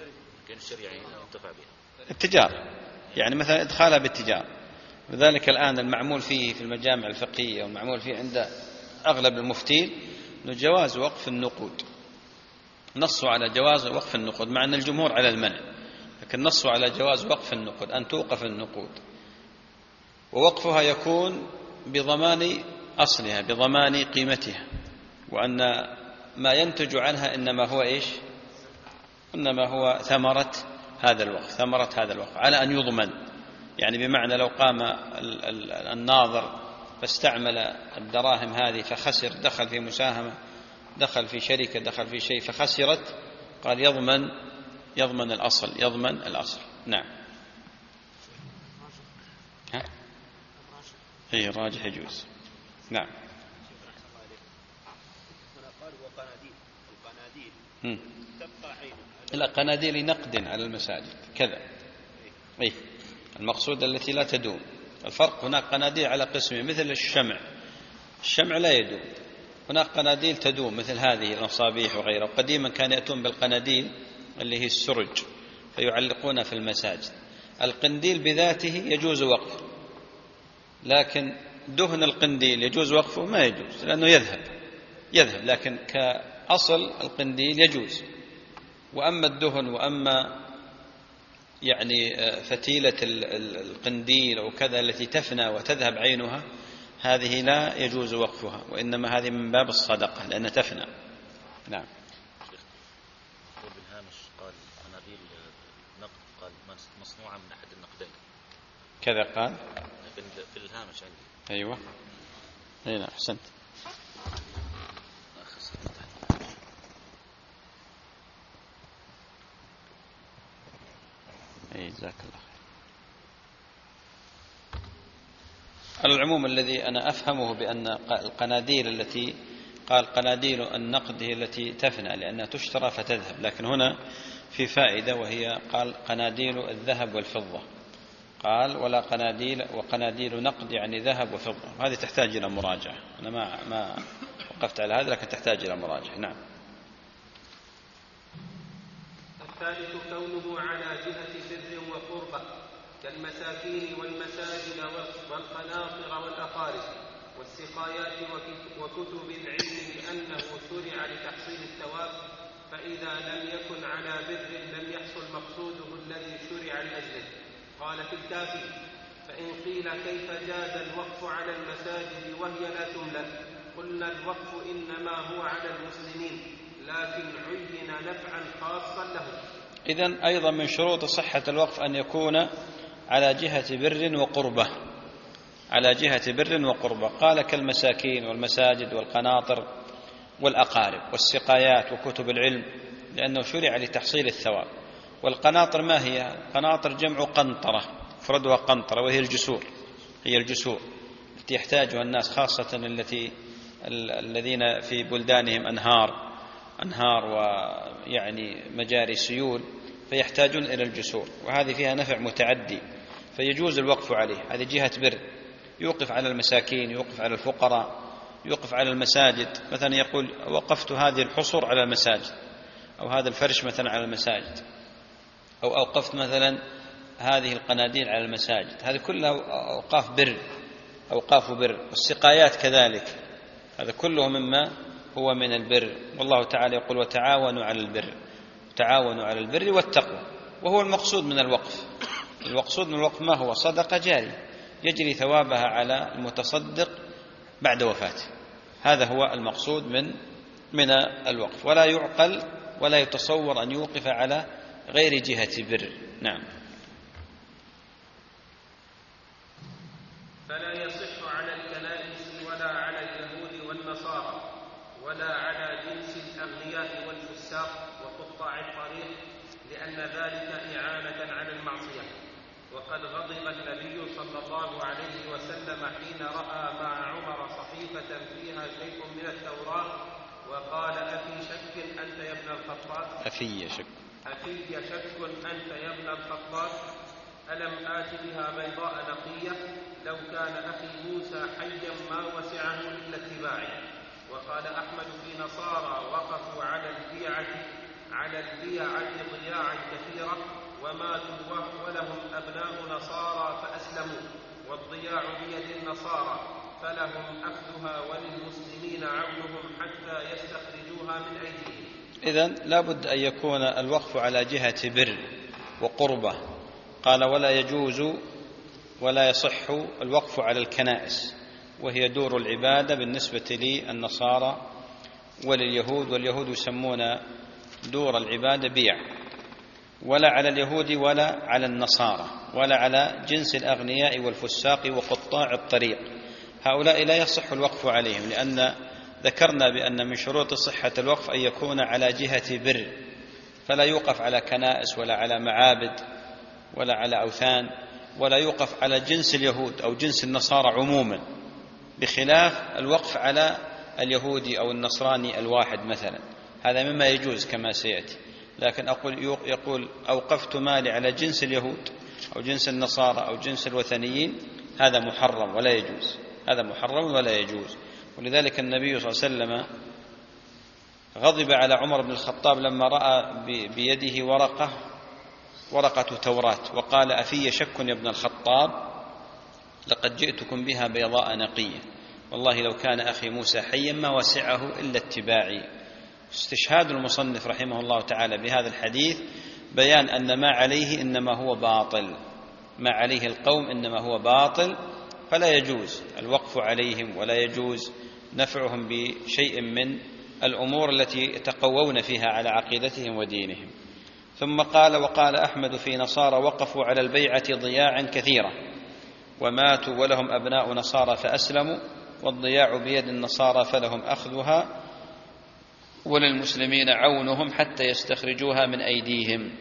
التجارة، يعني مثلا إدخالها بالتجارة. لذلك الآن المعمول فيه في المجامع الفقهية والمعمول فيه عند أغلب المفتين جواز وقف النقود، نصوا على جواز وقف النقود مع أن الجمهور على المنع، لكن نصوا على جواز وقف النقود، أن توقف النقود، ووقفها يكون بضمان أصلها، بضمان قيمتها، وأن ما ينتج عنها إنما هو إيش؟ إنما هو ثمرة هذا الوقف، ثمرة هذا الوقف على أن يضمن. يعني بمعنى لو قام الناظر فاستعمل الدراهم هذه فخسر، دخل في مساهمة، دخل في شركة، دخل في شيء فخسرت، قال يضمن يضمن الأصل، يضمن الأصل. نعم. ها؟ اي راجح يجوز. نعم. لا، قناديل نقد على المساجد كذا. اي المقصود التي لا تدوم. الفرق هناك قناديل على قسمين مثل الشمع، الشمع لا يدوم، هناك قناديل تدوم مثل هذه المصابيح وغيرها. قديما كان يأتون بالقناديل اللي هي السرج فيعلقونها في المساجد. القنديل بذاته يجوز وقفه، لكن دهن القنديل يجوز وقفه؟ ما يجوز، لأنه يذهب يذهب لكن كأصل القنديل يجوز. وأما الدهن وأما يعني فتيلة القنديل أو كذا التي تفنى وتذهب عينها، هذه لا يجوز وقفها، وإنما هذه من باب الصدقة لأنها تفنى. نعم. بالهامش قال قناديل نقد، قال مصنوعة من أحد النقدين كذا قال في الهامش عندي. أيوة هنا أحسنت. أي جزاك الله خير. على العموم الذي أنا أفهمه بأن القناديل التي قال قناديل النقد هي التي تفنى لأنها تشترى فتذهب، لكن هنا في فائدة وهي قال قناديل الذهب والفضة، قال ولا قناديل، وقناديل نقد يعني ذهب وفضة. هذه تحتاج إلى مراجعة، أنا ما ما وقفت على هذا لكن تحتاج إلى مراجعة. نعم. الثالث كونه على جهة بر وقربة كالمساكين والمساجد والقناطر والأقارب والسقايات وكتب العلم، لأنه شرع لتحصيل الثواب، فإذا لم يكن على بر لم يحصل مقصوده الذي شرع لأجله. قال في الكافي: فإن قيل كيف جاز الوقف على المساجد وهي لا تملك؟ قلنا الوقف إنما هو على المسلمين، لكن عين نفعا خاصا له. إذن أيضا من شروط صحة الوقف أن يكون على جهة بر وقربة، على جهة بر وقربة. قال كالمساكين والمساجد والقناطر والأقارب والسقايات وكتب العلم، لأنه شرع لتحصيل الثواب. والقناطر ما هي؟ قناطر جمع قنطرة، فردها قنطرة، وهي الجسور، هي الجسور التي يحتاجها الناس، خاصة التي الذين في بلدانهم أنهار أنهار ويعني مجاري سيول، فيحتاجون إلى الجسور، وهذه فيها نفع متعدي، فيجوز الوقف عليه. هذه جهة بر، يوقف على المساكين، يوقف على الفقراء، يوقف على المساجد. مثلا يقول وقفت هذه الحصر على المساجد، أو هذا الفرش مثلا على المساجد، أو أوقفت مثلا هذه القناديل على المساجد. هذه كلها أوقاف بر، أوقاف بر. والسقايات كذلك، هذا كله مما هو من البر. والله تعالى يقول وتعاونوا على البر، تعاونوا على البر والتقوى، وهو المقصود من الوقف. المقصود من الوقف ما هو؟ صدقة جارية يجري ثوابها على المتصدق بعد وفاته، هذا هو المقصود من من الوقف. ولا يعقل ولا يتصور أن يوقف على غير جهة بر. نعم. فلا يصح على الكنائس ولا على اليهود والنصارى ولا على جنس الأغنياء والفساق وقطاع الطريق، لأن ذلك إعانة على المعصية. وقد غضب النبي صلى الله عليه وسلم حين رأى مع عمر صحيفة فيها شيء من التوراة، وقال: أفي شك أنت يا ابن الخطاب؟ أفي شك أفي شك أنت يا ابن الخطاب؟ ألم آت بها بيضاء نقية؟ لو كان أخي موسى حيا ما وسعه إلا اتباعي. وقال أحمد: في نصارى وقفوا على البيعة على البيعة ضياعا كثيرة وماتوا ولهم أبناء نصارى فأسلموا، والضياع بيد النصارى، فلهم أخذها وللمسلمين عونهم حتى يستخرجوها من أيديهم. إذن لا بد أن يكون الوقف على جهة بر وقربة. قال ولا يجوز ولا يصح الوقف على الكنائس، وهي دور العبادة بالنسبة للنصارى ولليهود، واليهود يسمون دور العبادة بيع، ولا على اليهود ولا على النصارى ولا على جنس الأغنياء والفساق وقطاع الطريق، هؤلاء لا يصح الوقف عليهم، لأن ذكرنا بأن من شروط صحة الوقف أن يكون على جهة بر، فلا يوقف على كنائس ولا على معابد ولا على أوثان، ولا يوقف على جنس اليهود أو جنس النصارى عموما، بخلاف الوقف على اليهودي أو النصراني الواحد مثلا، هذا مما يجوز كما سيأتي. لكن أقول يقول أوقفت مالي على جنس اليهود أو جنس النصارى أو جنس الوثنيين، هذا محرم ولا يجوز، هذا محرم ولا يجوز. ولذلك النبي صلى الله عليه وسلم غضب على عمر بن الخطاب لما رأى بيده ورقة ورقة توراة، وقال أفي شك يا ابن الخطاب؟ لقد جئتكم بها بيضاء نقية، والله لو كان أخي موسى حيا ما وسعه إلا اتباعي. استشهاد المصنف رحمه الله تعالى بهذا الحديث بيان أن ما عليه إنما هو باطل، ما عليه القوم إنما هو باطل، فلا يجوز الوقف عليهم ولا يجوز نفعهم بشيء من الأمور التي يتقوون فيها على عقيدتهم ودينهم. ثم قال وقال أحمد في نصارى وقفوا على البيعة ضياعا كثيرة وماتوا ولهم أبناء نصارى فأسلموا، والضياع بيد النصارى فلهم أخذها وللمسلمين عونهم حتى يستخرجوها من أيديهم.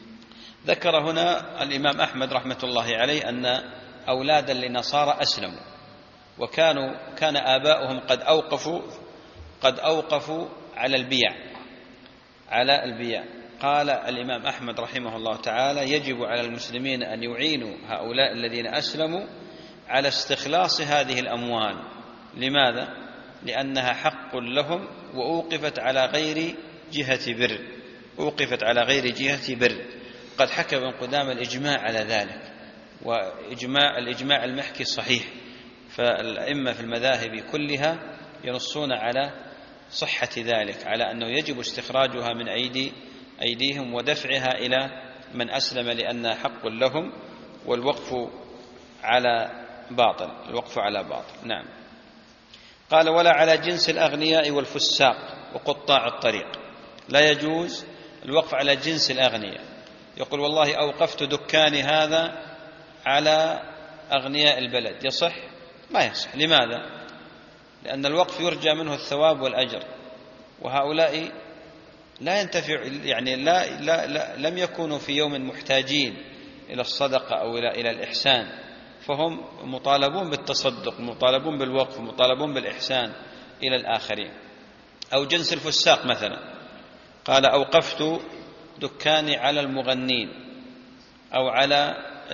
ذكر هنا الإمام أحمد رحمة الله عليه أن أولادا لنصارى أسلموا، وكانوا كان آباؤهم قد أوقفوا قد أوقفوا على البيع على البيع قال الإمام أحمد رحمه الله تعالى يجب على المسلمين أن يعينوا هؤلاء الذين أسلموا على استخلاص هذه الأموال. لماذا؟ لأنها حق لهم وأوقفت على غير جهة بر أوقفت على غير جهة بر قد حكى ابن قدامة الإجماع على ذلك، وإجماع الإجماع المحكي صحيح، فالأئمة في المذاهب كلها ينصون على صحة ذلك، على أنه يجب استخراجها من أيدي أيديهم ودفعها إلى من أسلم لأنها حق لهم، والوقف على باطل الوقف على باطل نعم. قال ولا على جنس الأغنياء والفساق وقطاع الطريق، لا يجوز الوقف على جنس الأغنياء، يقول والله أوقفت دكاني هذا على أغنياء البلد، يصح؟ ما يصح. لماذا؟ لأن الوقف يرجى منه الثواب والأجر، وهؤلاء لا ينتفع يعني لا لا لا لم يكونوا في يوم محتاجين إلى الصدقة أو إلى إلى الإحسان، فهم مطالبون بالتصدق، مطالبون بالوقف، مطالبون بالإحسان إلى الآخرين. أو جنس الفساق مثلا، قال أوقفت دكاني على المغنين أو على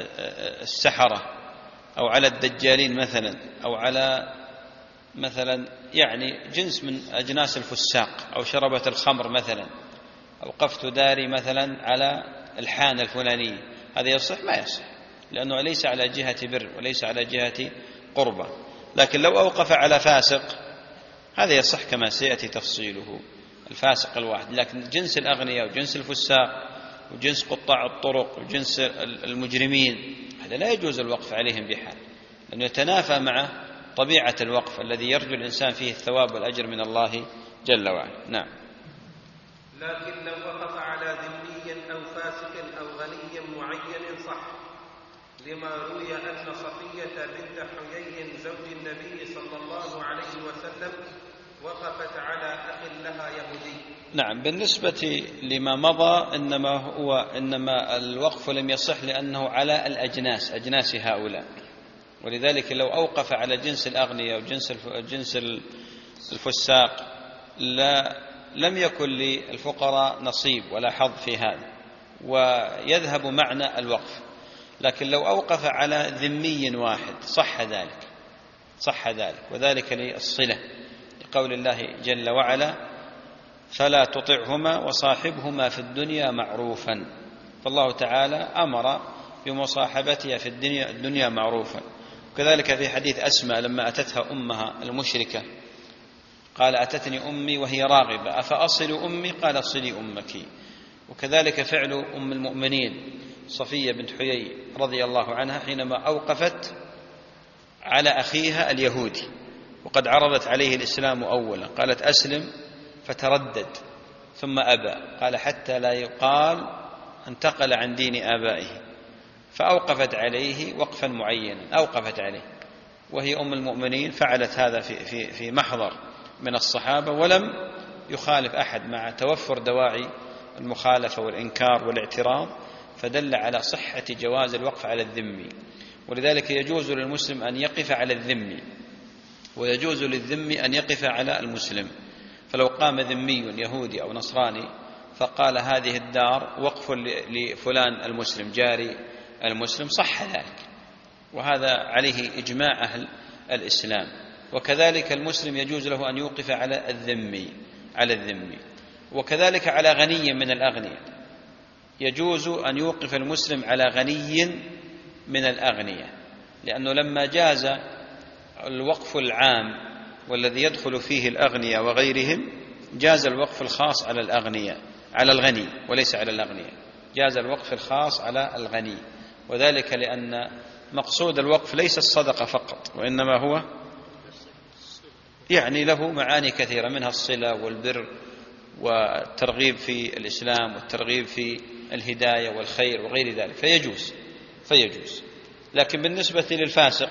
السحرة أو على الدجالين مثلا، أو على مثلا يعني جنس من أجناس الفساق، أو شربة الخمر مثلا، أوقفت داري مثلا على الحانة الفلانية، هذا يصح؟ ما يصح، لأنه ليس على جهة بر وليس على جهة قربة. لكن لو أوقف على فاسق هذا يصح كما سيأتي تفصيله، الفاسق الواحد. لكن جنس الأغنياء وجنس الفساق وجنس قطاع الطرق وجنس المجرمين هذا لا يجوز الوقف عليهم بحال، لأنه يتنافى مع طبيعة الوقف الذي يرجو الإنسان فيه الثواب والأجر من الله جل وعلا. نعم. لكن لو وقف على ذمي أو فاسق أو غني معين صح، لما روي أن صفية بنت حيي زوج النبي صلى الله عليه وسلم وقفت على أخ لها يهودي. نعم. بالنسبة لما مضى إنما هو إنما الوقف لم يصح لأنه على الأجناس أجناس هؤلاء، ولذلك لو أوقف على جنس الأغنياء وجنس جنس الفساق لا لم يكن للفقراء نصيب ولا حظ في هذا، ويذهب معنى الوقف. لكن لو أوقف على ذمي واحد صح ذلك صح ذلك وذلك للصلة، لقول الله جل وعلا فلا تطعهما وصاحبهما في الدنيا معروفا، فالله تعالى أمر بمصاحبتها في الدنيا, الدنيا معروفا، وكذلك في حديث أسماء لما أتتها أمها المشركة قال أتتني أمي وهي راغبة أفأصل أمي؟ قال صلي أمك. وكذلك فعل أم المؤمنين صفية بنت حيي رضي الله عنها حينما أوقفت على أخيها اليهودي وقد عرضت عليه الإسلام أولا، قالت أسلم فتردد ثم أبى، قال حتى لا يقال انتقل عن دين آبائه، فأوقفت عليه وقفا معينا، أوقفت عليه وهي أم المؤمنين، فعلت هذا في, في, في محضر من الصحابة ولم يخالف أحد مع توفر دواعي المخالفة والإنكار والاعتراض، فدل على صحة جواز الوقف على الذمي. ولذلك يجوز للمسلم أن يقف على الذمي ويجوز للذمي أن يقف على المسلم. فلو قام ذمي يهودي أو نصراني فقال هذه الدار وقف لفلان المسلم جاري المسلم صح ذلك، وهذا عليه إجماع أهل الإسلام. وكذلك المسلم يجوز له أن يوقف على الذمي على الذمي وكذلك على غني من الأغنياء، يجوز أن يوقف المسلم على غني من الأغنياء، لأنه لما جاز الوقف العام والذي يدخل فيه الأغنياء وغيرهم جاز الوقف الخاص على الأغنياء على الغني وليس على الأغنياء، جاز الوقف الخاص على الغني، وذلك لأن مقصود الوقف ليس الصدقة فقط وإنما هو يعني له معاني كثيرة منها الصلة والبر والترغيب في الإسلام والترغيب في الهداية والخير وغير ذلك، فيجوز فيجوز لكن بالنسبة للفاسق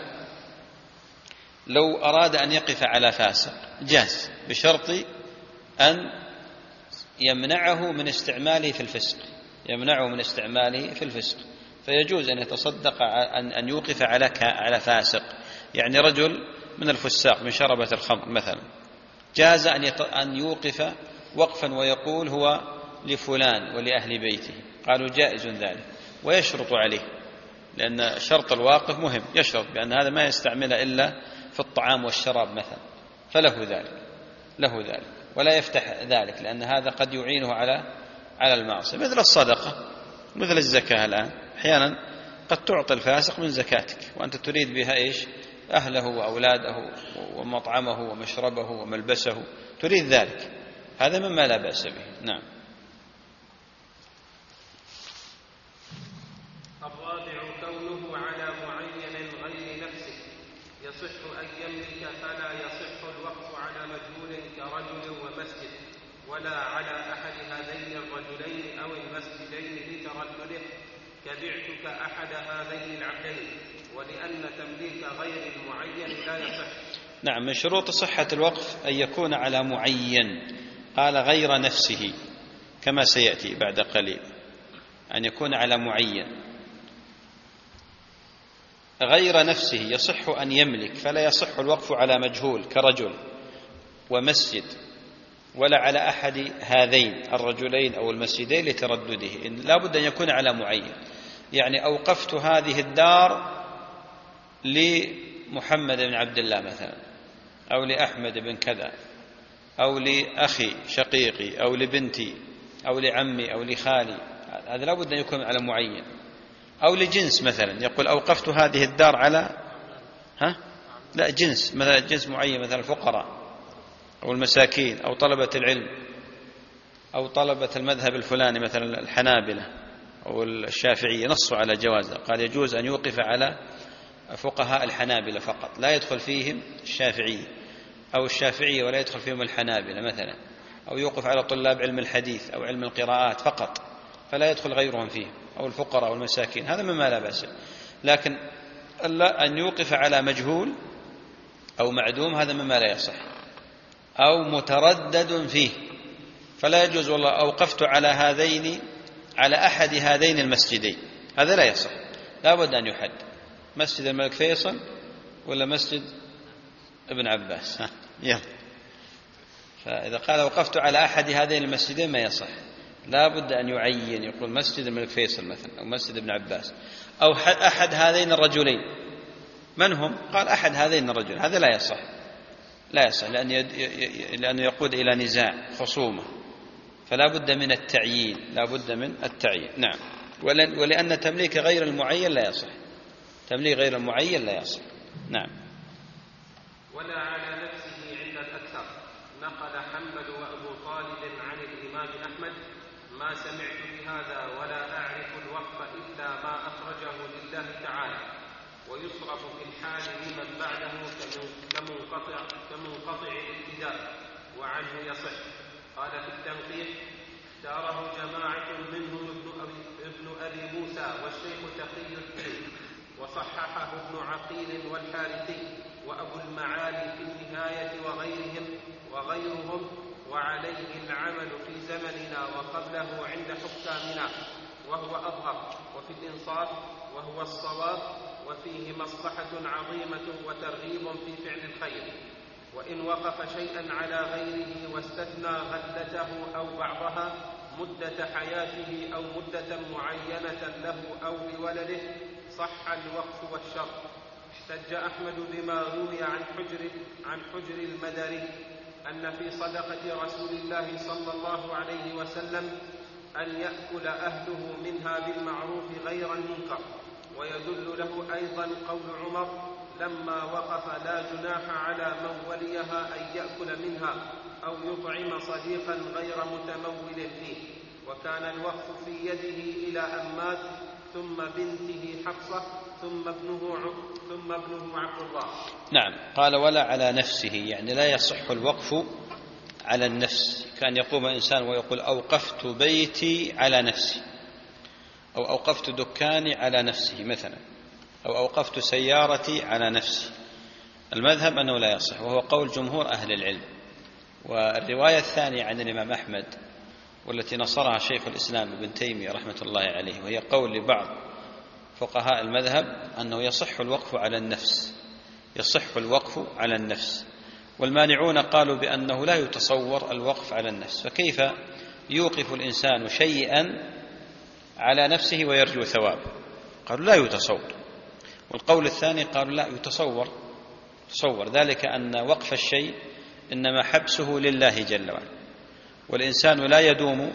لو أراد أن يقف على فاسق جاز بشرط أن يمنعه من استعماله في الفسق يمنعه من استعماله في الفسق فيجوز أن يتصدق أن يوقف على على فاسق، يعني رجل من الفساق من شربة الخمر مثلا جاز أن يوقف وقفا ويقول هو لفلان ولأهل بيته، قالوا جائز ذلك ويشرط عليه، لأن شرط الواقف مهم، يشرط بأن هذا ما يستعمل إلا في الطعام والشراب مثلا، فله ذلك له ذلك ولا يفتح ذلك، لأن هذا قد يعينه على على المعصية، مثل الصدقة مثل الزكاة. الآن أحيانا قد تعطي الفاسق من زكاتك وأنت تريد بها إيش؟ أهله وأولاده ومطعمه ومشربه وملبسه، تريد ذلك، هذا مما لا بأس به. نعم. الرابع كونه على معين غير نفسه، يصح أن يملك فلا يصح الوقف على مجهول كرجل ومسجد ولا على أحد هذين الرجلين أو المسجدين لتردده كبعتك أحد هذين العبدين، ولأن تمليك غير المعين لا يصح. نعم، من شروط صحة الوقف أن يكون على معين، قال غير نفسه كما سيأتي بعد قليل، أن يكون على معين غير نفسه يصح أن يملك، فلا يصح الوقف على مجهول كرجل ومسجد ولا على أحد هذين الرجلين أو المسجدين لتردده، لا بد أن يكون على معين. يعني أوقفت هذه الدار لمحمد بن عبد الله مثلا أو لأحمد بن كذا أو لأخي شقيقي أو لبنتي أو لعمي أو لخالي، هذا لا بد أن يكون على معين. أو لجنس مثلا يقول أوقفت هذه الدار على ها لا جنس مثلا جنس معين مثلا الفقراء أو المساكين أو طلبة العلم أو طلبة المذهب الفلاني مثلا الحنابلة أو الشافعية، نصوا على جوازه، قال يجوز أن يوقف على فقهاء الحنابلة فقط، لا يدخل فيهم الشافعية أو الشافعية ولا يدخل فيهم الحنابلة مثلا، أو يوقف على طلاب علم الحديث أو علم القراءات فقط فلا يدخل غيرهم فيه، أو الفقراء والمساكين، هذا مما لا بأس. لكن أن يوقف على مجهول أو معدوم هذا مما لا يصح، أو متردد فيه، فلا يجوز والله أوقفت على هذين على أحد هذين المسجدين، هذا لا يصح، لا بد أن يحد مسجد الملك فيصل ولا مسجد ابن عباس يلا. فإذا قال وقفت على أحد هذين المسجدين ما يصح، لا بد أن يعين، يقول مسجد الملك فيصل مثلا أو مسجد ابن عباس أو أحد هذين الرجلين. من هم؟ قال أحد هذين الرجلين، هذا لا يصح لا يصح لأن يد... لأنه يقود إلى نزاع خصومة، فلا بد من التعيين لا بد من التعيين. نعم. ولأن تمليك غير المعين لا يصح، تمليك غير المعين لا يصح. نعم. ولا على نفسه عند الأكثر. نقل حنبل وأبو طالب عن الإمام أحمد: ما سمعت بهذا ولا أعرف الوقف إلا ما أخرجه لله تعالى، ويصرف في الحال لمن بعده كمنقطع, كمنقطع الابتداء، وعنه يصح. قال في التنقيح: اختاره جماعة منهم ابن أبي, ابن أبي موسى والشيخ تقي الدين، وصححه ابن عقيل والحارثي وأبو المعالي في النهاية وغيرهم وغيرهم وعليه العمل في زمننا وقبله عند حكامنا، وهو أظهر، وفي الإنصاف وهو الصواب، وفيه مصلحة عظيمة وترغيب في فعل الخير. وإن وقف شيئا على غيره واستثنى غلته أو بعضها مدة حياته أو مدة معينة له أو لولده صح الوقف والشرط. احتج أحمد بما روي عن حجر, عن حجر المدري أن في صدقة رسول الله صلى الله عليه وسلم أن يأكل أهله منها بالمعروف غير المنكر. ويدل له أيضا قول عمر لما وقف: لا جناح على من وليها أن يأكل منها أو يطعم صديقا غير متمول فيه. وكان الوقف في يده إلى أن مات، ثم بنته حفصة، ثم ابنه ثم ابنه عبد الله. نعم. قال: ولا على نفسه، يعني لا يصح الوقف على النفس. كان يقوم إنسان ويقول: أوقفت بيتي على نفسي، أو أوقفت دكاني على نفسه مثلا، أو أوقفت سيارتي على نفسي. المذهب أنه لا يصح، وهو قول جمهور أهل العلم. والرواية الثانية عن الإمام أحمد والتي نصرها شيخ الإسلام ابن تيمية رحمة الله عليه، وهي قول لبعض فقهاء المذهب أنه يصح الوقف على النفس، يصح الوقف على النفس. والمانعون قالوا بأنه لا يتصور الوقف على النفس، فكيف يوقف الإنسان شيئا على نفسه ويرجو ثواب؟ قالوا لا يتصور. والقول الثاني قالوا لا يتصور، تصور ذلك أن وقف الشيء إنما حبسه لله جل وعلا، والإنسان لا يدوم،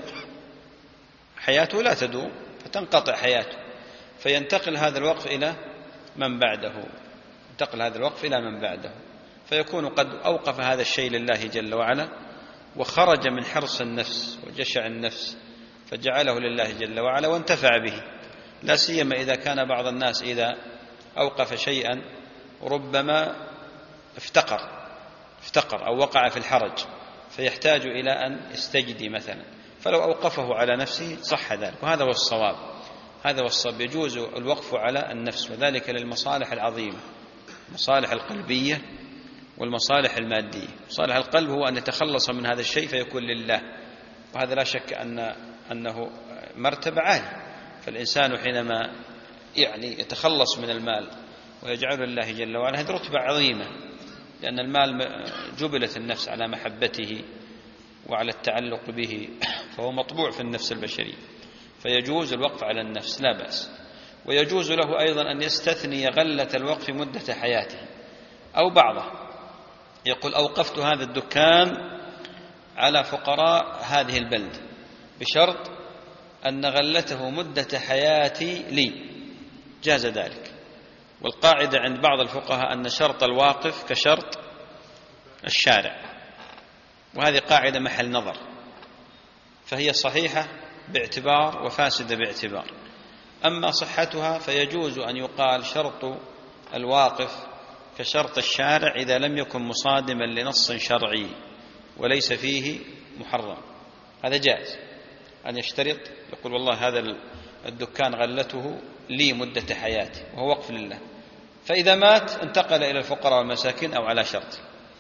حياته لا تدوم، فتنقطع حياته، فينتقل هذا الوقف إلى من بعده، ينتقل هذا الوقف إلى من بعده، فيكون قد أوقف هذا الشيء لله جل وعلا، وخرج من حرص النفس وجشع النفس فجعله لله جل وعلا وانتفع به. لا سيما إذا كان بعض الناس إذا أوقف شيئا ربما افتقر افتقر أو وقع في الحرج فيحتاج إلى أن يستجدي مثلا، فلو أوقفه على نفسه صح ذلك، وهذا هو الصواب. هذا هو الصواب، يجوز الوقف على النفس، وذلك للمصالح العظيمة، المصالح القلبية والمصالح المادية. مصالح القلب هو أن يتخلص من هذا الشيء فيكون لله، وهذا لا شك أن أنه مرتبة عالية. فالإنسان حينما يعني يتخلص من المال ويجعله لله جل وعلا هذه رتبة عظيمة، لأن المال جبلت النفس على محبته وعلى التعلق به، فهو مطبوع في النفس البشرية، فيجوز الوقف على النفس لا بأس. ويجوز له أيضا أن يستثني غلة الوقف مدة حياته أو بعضه، يقول: أوقفت هذا الدكان على فقراء هذه البلد بشرط أن غلته مدة حياتي لي، جاز ذلك. والقاعدة عند بعض الفقهاء أن شرط الواقف كشرط الشارع، وهذه قاعدة محل نظر، فهي صحيحة باعتبار وفاسدة باعتبار. أما صحتها فيجوز أن يقال شرط الواقف كشرط الشارع إذا لم يكن مصادما لنص شرعي وليس فيه محرم، هذا جائز أن يشترط، يقول: والله هذا الدكان غلته لي مدة حياتي، وهو وقف لله، فإذا مات انتقل إلى الفقراء والمساكين أو على شرط.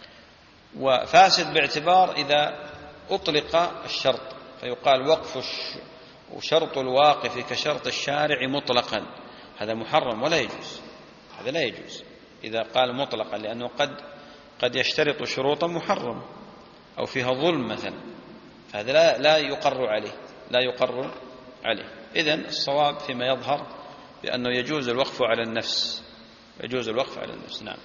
وفاسد باعتبار إذا أطلق الشرط، فيقال: وقف وشرط الواقف كشرط الشارع مطلقا، هذا محرم ولا يجوز، هذا لا يجوز إذا قال مطلقا، لأنه قد قد يشترط شروطا محرمة أو فيها ظلم مثلا، هذا لا لا يقر عليه لا يقر عليه. إذن الصواب فيما يظهر بأنه يجوز الوقف على النفس، يجوز الوقف على النفس. نعم.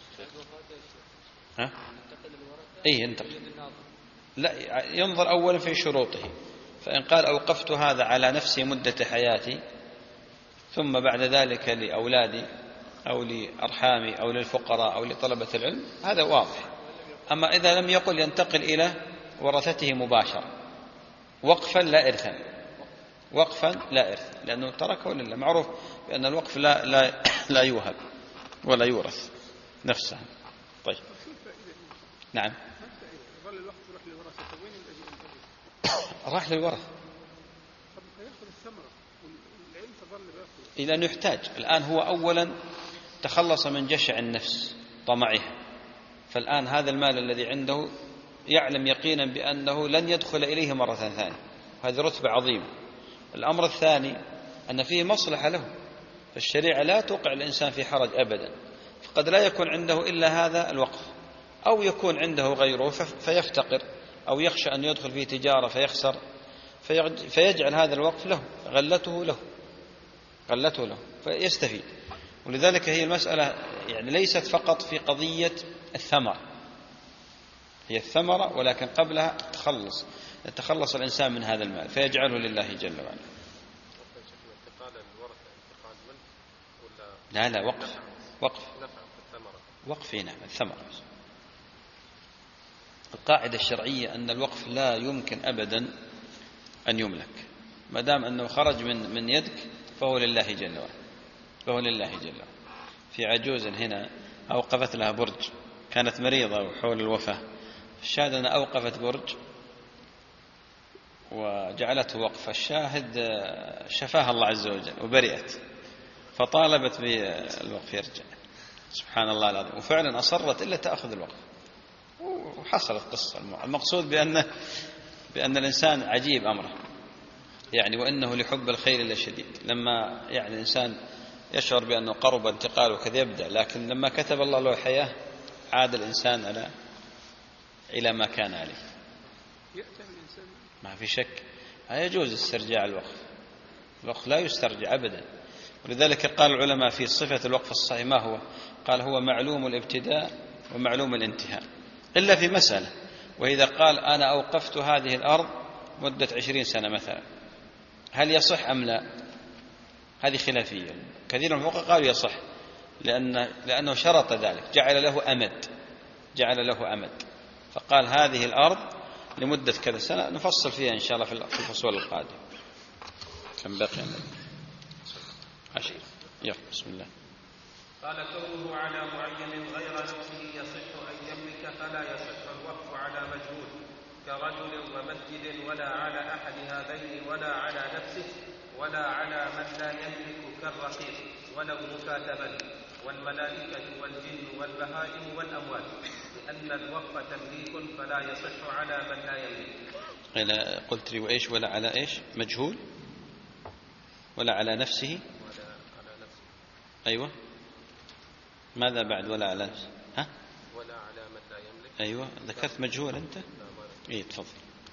ها؟ إيه ينتقل، لا ينظر أولا في شروطه، فإن قال: أوقفت هذا على نفسي مدة حياتي ثم بعد ذلك لأولادي أو لأرحامي أو للفقراء أو لطلبة العلم هذا واضح. أما إذا لم يقل ينتقل إلى ورثته مباشرة وقفا لا إرثا، وقفا لا إرث، لأنه تركه لله. معروف بأن الوقف لا, لا, لا يوهب ولا يورث نفسه. طيب نعم راح للورث إلى أنه يحتاج. الآن هو أولا تخلص من جشع النفس طمعها، فالآن هذا المال الذي عنده يعلم يقينا بأنه لن يدخل إليه مرة ثانية، هذه رتبة عظيمة. الأمر الثاني أن فيه مصلحة له، فالشريعة لا توقع الإنسان في حرج أبدا، فقد لا يكون عنده إلا هذا الوقف، أو يكون عنده غيره فيفتقر، أو يخشى أن يدخل في تجارة فيخسر، فيجعل هذا الوقف له، غلته له غلته له فيستفيد. ولذلك هي المسألة يعني ليست فقط في قضية الثمر، هي الثمرة ولكن قبلها تخلص يتخلص الإنسان من هذا المال فيجعله لله جل وعلا. لا لا وقف وقف وقف نعم الثمرة. القاعدة الشرعية أن الوقف لا يمكن أبدا أن يملك، ما دام أنه خرج من من يدك فهو لله جل وعلا، فهو لله جل وعلا. في عجوز هنا أوقفت لها برج، كانت مريضة وحول الوفاة، الشاهد أنها أوقفت برج وجعلته وقف، الشاهد شفاها الله عز وجل وبرئت، فطالبت بالوقف يرجع. سبحان الله العظيم. وفعلا أصرت إلا تأخذ الوقف، وحصلت قصة. المقصود بأن بأن الإنسان عجيب أمره يعني، وإنه لحب الخير لشديد. لما يعني الإنسان يشعر بأنه قرب انتقال وكذا يبدأ، لكن لما كتب الله له الحياة عاد الإنسان على إلى ما كان عليه. ما في شك لا يجوز استرجاع الوقف، الوقف لا يسترجع أبدا. ولذلك قال العلماء في صفة الوقف الصحيح ما هو؟ قال هو معلوم الابتداء ومعلوم الانتهاء، إلا في مسألة، وإذا قال أنا أوقفت هذه الأرض مدة عشرين سنة مثلا، هل يصح أم لا؟ هذه خلافية. كثير من الفقهاء قالوا يصح، لأن لأنه شرط ذلك، جعل له أمد جعل له أمد فقال هذه الأرض لمدة كذا سنة. نفصل فيها إن شاء الله في الفصول القادم. كم بقي عشر؟ يلا بسم الله. قال كونه على معين غير نفسه يصح أن يملك، فلا يصح الوقف على مجهول كرجل ومسجد، ولا على أحد هذين، ولا على نفسه، ولا على من لا يملك كالرقيق ولو مكاتبا، والملائكة والجن والبهائم والأموات، لأن الوقف تمليك فلا يصح على من لا يملك. قلت لي وإيش؟ ولا على إيش؟ مجهول، ولا على نفسه، ولا على نفسه. أيوة. ماذا بعد ولا على نفسه؟ ها؟ ولا على من لا يملك. أيوة ذكرت مجهول أنت؟ إيه تفضل.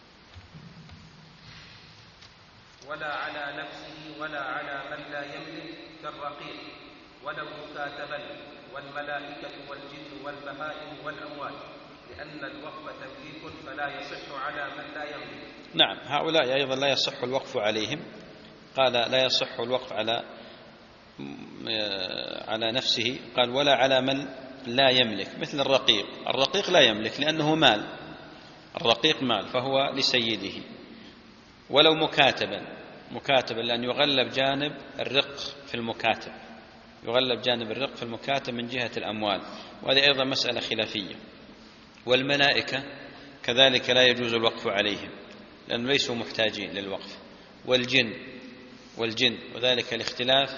ولا على نفسه ولا على من لا يملك كالرقيق ولو مكاتبا، والملائكة والجن والبهائم والأموات، لأن الوقف تمليك فلا يصح على من لا يملك. نعم هؤلاء أيضا لا يصح الوقف عليهم. قال لا يصح الوقف على على نفسه، قال ولا على من لا يملك، مثل الرقيق. الرقيق لا يملك لأنه مال، الرقيق مال فهو لسيده. ولو مكاتبا، مكاتبا لأن يغلب جانب الرق في المكاتب، يغلب جانب الرق في المكاتب من جهة الأموال، وهذه أيضا مسألة خلافية. والملائكة كذلك لا يجوز الوقف عليهم لأنهم ليسوا محتاجين للوقف. والجن والجن وذلك الاختلاف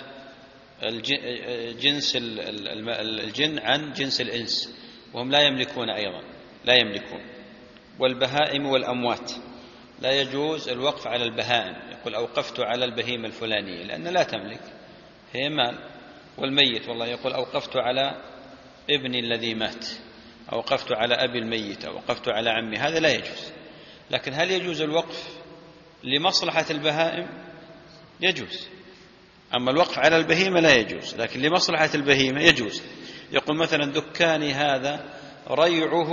جنس الجن عن جنس الإنس، وهم لا يملكون أيضا لا يملكون. والبهائم والأموات لا يجوز الوقف على البهائم، يقول أوقفت على البهيمة الفلانية لأن لا تملك، هي مال. والميت والله يقول أوقفت على ابني الذي مات، أوقفت على أبي الميت، أوقفت على عمي، هذا لا يجوز. لكن هل يجوز الوقف لمصلحة البهائم؟ يجوز. أما الوقف على البهيمة لا يجوز، لكن لمصلحة البهيمة يجوز. يقول مثلا دكاني هذا ريعه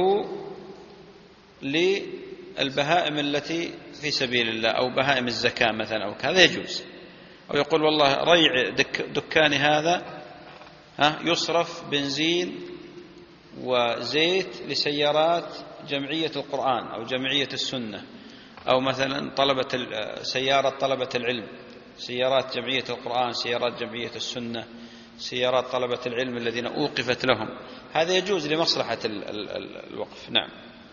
للبهائم التي في سبيل الله أو بهائم الزكاة مثلا أو كذا، يجوز. أو يقول والله ريع دك دكاني هذا ها يصرف بنزين وزيت لسيارات جمعية القرآن أو جمعية السنة، أو مثلا طلبة سيارة طلبة العلم، سيارات جمعية القرآن، سيارات جمعية السنة، سيارات طلبة العلم الذين أوقفت لهم، هذا يجوز لمصلحة الوقف. نعم.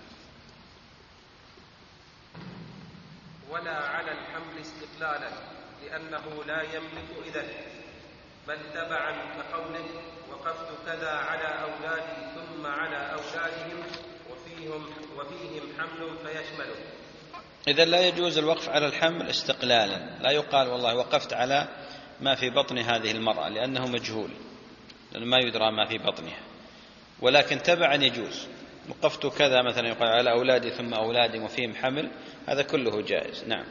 ولا على الحمل استقلالا لأنه لا يملك إذن، بل تبعا كقوله وقفت كذا على أولادي ثم على أولادهم وفيهم, وفيهم حمل فيشمله. إذن لا يجوز الوقف على الحمل استقلالا، لا يقال والله وقفت على ما في بطن هذه المرأة لأنه مجهول، لأنه ما يدرى ما في بطنها، ولكن تبعا يجوز. وقفت كذا مثلا يقال على أولادي ثم أولادي وفيهم حمل، هذا كله جائز. نعم.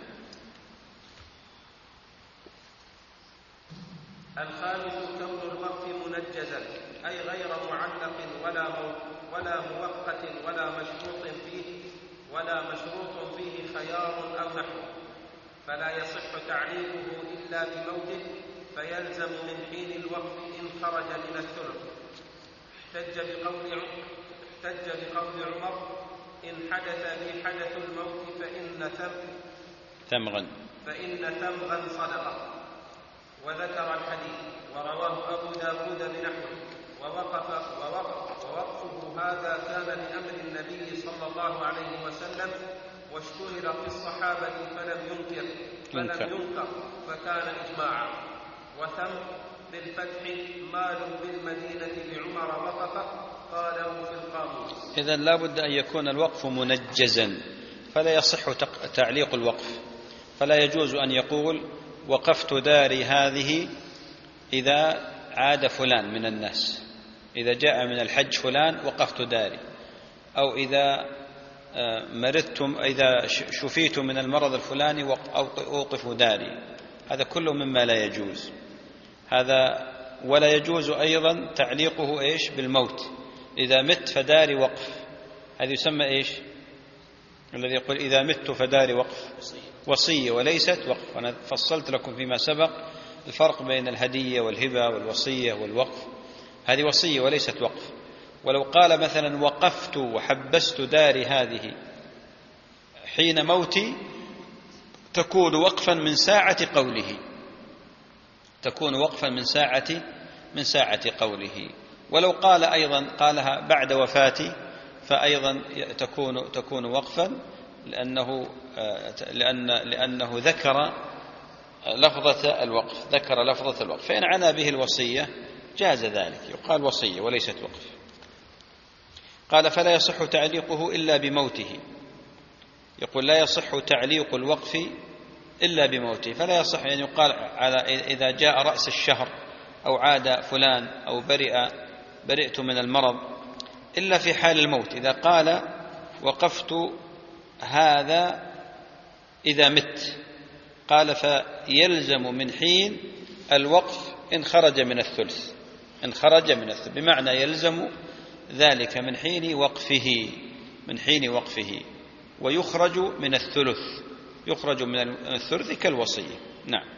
الخامس كون الوقف منجزا أي غير معلق ولا ولا مؤقت ولا مشروط فيه ولا مشروط فيه خيار أو نحوه، فلا يصح تعليقه إلا بموته، فيلزم من حين الوقف إن خرج من الثلث. احتج بقول احتج بقول عمر إن حدث لي حدث الموت فإن ثمغا فإن ثمغا صدقة، وذكر الحديث ورواه أبو داود بنحوه. ووقف ووقف ووقفه هذا كان لأمر النبي صلى الله عليه وسلم، واشتهر في الصحابة فلم ينكر فلم ينكر فكان إجماعا. وثم بالفتح مال بالمدينة بعمر وقف، قاله في القاموس. إذن لا بد أن يكون الوقف منجزا، فلا يصح تعليق الوقف، فلا يجوز أن يقول وقفت داري هذه إذا عاد فلان من الناس، إذا جاء من الحج فلان وقفت داري، أو إذا مرضتم إذا شفيت من المرض الفلاني أوقف داري، هذا كله مما لا يجوز هذا. ولا يجوز أيضا تعليقه إيش بالموت، إذا مت فداري وقف، هذا يسمى إيش الذي يقول إذا مت فداري وقف؟ وصية وليست وقف. أنا فصلت لكم فيما سبق الفرق بين الهدية والهبة والوصية والوقف، هذه وصية وليست وقف. ولو قال مثلا وقفت وحبست داري هذه حين موتي، تكون وقفا من ساعة قوله، تكون وقفا من ساعة من ساعة قوله. ولو قال أيضا قالها بعد وفاتي فأيضا تكون تكون وقفا، لأنه لأن لأنه ذكر لفظة الوقف، ذكر لفظة الوقف. فإن عنى به الوصية جاز ذلك، يقال وصية وليست وقف. قال فلا يصح تعليقه إلا بموته، يقول لا يصح تعليق الوقف إلا بموته، فلا يصح أن يعني يقال على إذا جاء رأس الشهر أو عاد فلان أو برئ برئت من المرض إلا في حال الموت. إذا قال وقفت هذا إذا مت، قال فيلزم من حين الوقف إن خرج من الثلث، إن خرج من الثلث بمعنى يلزم ذلك من حين وقفه، من حين وقفه، ويخرج من الثلث، يخرج من الثلث كالوصية. نعم.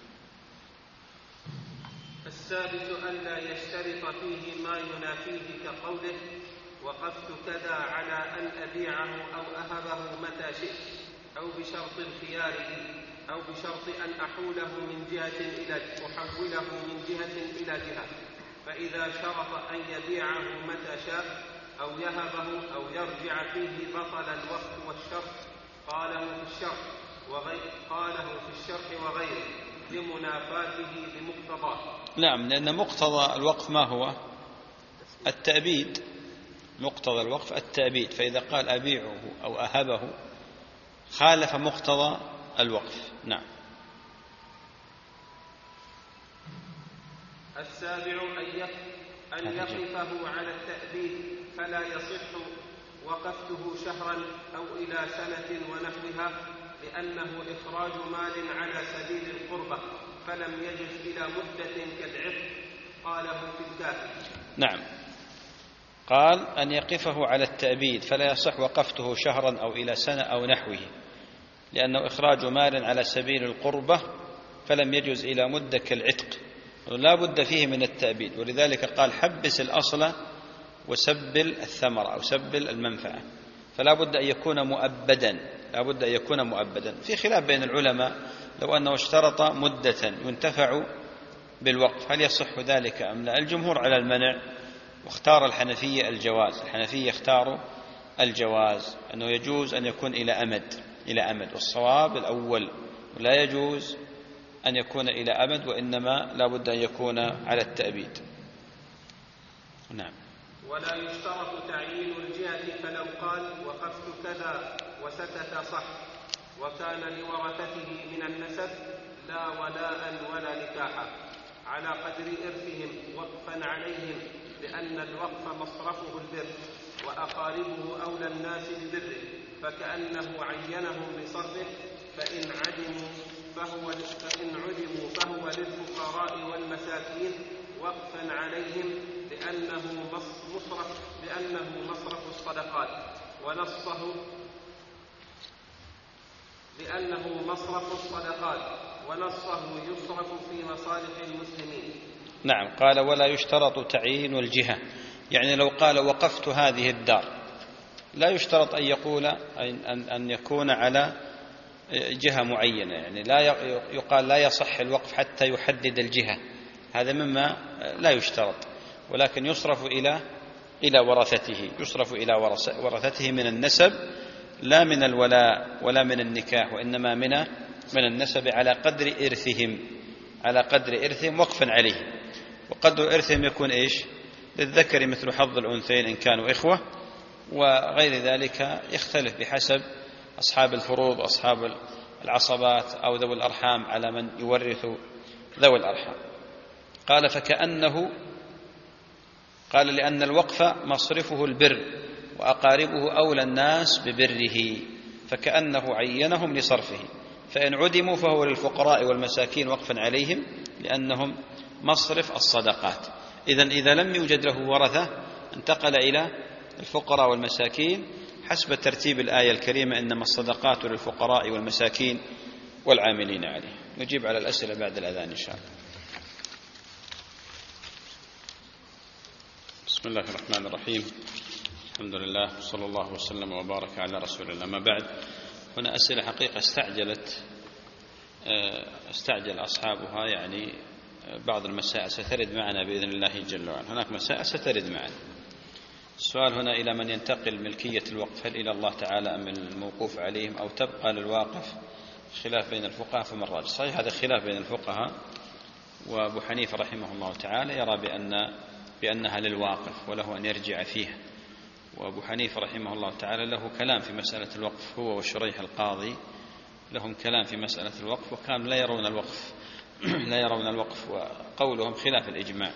السادس ألا يشترط فيه ما ينافيه كقوله وقفت كذا على أن أبيعه أو أهبه متى شئت، أو بشرط الخيار أو بشرط أن أحوله من جهة إلى أحوله من جهة إلى جهة، فإذا شرط أن يبيعه متى شاء أو يهبه أو يرجع فيه بطل الوقت والشرط. قاله في الشرط وغير قاله في الشرط وغيره لمنافاته بمقتضاه. نعم، لأن مقتضى الوقف ما هو؟ التأبيد، مقتضى الوقف التأبيد، فإذا قال أبيعه أو أهبه خالف مقتضى الوقف. نعم. السابع أن يقفه على التأبيد، فلا يصح وقفته شهرا أو إلى سنة ونحوها، لأنه إخراج مال على سبيل القربة، فلم يجز إلى مدة كالعتق. قاله في الكافي. نعم، قال أن يقفه على التأبيد، فلا يصح وقفته شهرا أو إلى سنة أو نحوه، لأنه إخراج مال على سبيل القربة، فلم يجز إلى مدة كالعتق. لا بد فيه من التأبيد، ولذلك قال حبس الأصل وسبل الثمرة أو سبل المنفعة، فلا بد أن يكون مؤبدا، لا بد أن يكون مؤبدا. في خلاف بين العلماء لو أنه اشترط مدة ينتفع بالوقف هل يصح ذلك أم لا؟ الجمهور على المنع، واختار الحنفية الجواز، الحنفية اختاروا الجواز أنه يجوز أن يكون إلى أمد، إلى أمد، والصواب الأول، ولا يجوز أن يكون إلى أمد، وإنما لا بد أن يكون على التأبيد. نعم. ولا يشترط تعيين الجهة، فلو قال وقفت كذا وسكت صح، وكان لورثته من النسب لا ولاء ولا نكاحا على قدر إرثهم وقفا عليهم، لأن الوقف مصرفه البر وأقاربه أولى الناس ببره، فكأنه عينهم بصرفه، فإن عدموا فهو فإن عدموا فهو للفقراء والمساكين وقفا عليهم، لأنه مصرف لأنه مصرف الصدقات ونصه لأنه مصرف الصدقات ونصه يصرف في مصالح المسلمين. نعم. قال ولا يشترط تعيين الجهة، يعني لو قال وقفت هذه الدار لا يشترط أن يقول أن أن يكون على جهة معينة، يعني لا يقال لا يصح الوقف حتى يحدد الجهة، هذا مما لا يشترط، ولكن يصرف إلى إلى ورثته، يصرف إلى ورثته من النسب لا من الولاء ولا من النكاح، وإنما من من النسب على قدر إرثهم، على قدر إرثهم وقفا عليه. وقدر إرثهم يكون إيش؟ للذكر مثل حظ الأنثيين إن كانوا إخوة، وغير ذلك يختلف بحسب أصحاب الفروض وأصحاب العصبات أو ذوي الأرحام على من يورث ذوي الأرحام. قال فكأنه، قال لأن الوقف مصرفه البر وأقاربه أولى الناس ببره، فكأنه عينهم لصرفه، فإن عدموا فهو للفقراء والمساكين وقفا عليهم لأنهم مصرف الصدقات. إذن إذا لم يوجد له ورثة انتقل إلى الفقراء والمساكين حسب ترتيب الآية الكريمة إنما الصدقات للفقراء والمساكين والعاملين عليه. نجيب على الأسئلة بعد الأذان إن شاء الله. بسم الله الرحمن الرحيم، الحمد لله وصلى الله وسلم وبارك على رسول الله. ما بعد، هنا أسئلة حقيقة استعجلت استعجل أصحابها، يعني بعض المسائل سترد معنا بإذن الله جل وعلا، هناك مسائل سترد معنا. السؤال هنا إلى من ينتقل ملكية الوقف، هل إلى الله تعالى أم الموقوف عليهم أو تبقى للواقف؟ خلاف بين الفقهاء فمن راجح. صحيح هذا خلاف بين الفقهاء، وأبو حنيفة رحمه الله تعالى يرى بأن بأنها للواقف وله أن يرجع فيها، وأبو حنيفة رحمه الله تعالى له كلام في مسألة الوقف، هو وشريح القاضي لهم كلام في مسألة الوقف، وكانوا لا يرون الوقف لا يرون الوقف وقولهم خلاف الإجماع.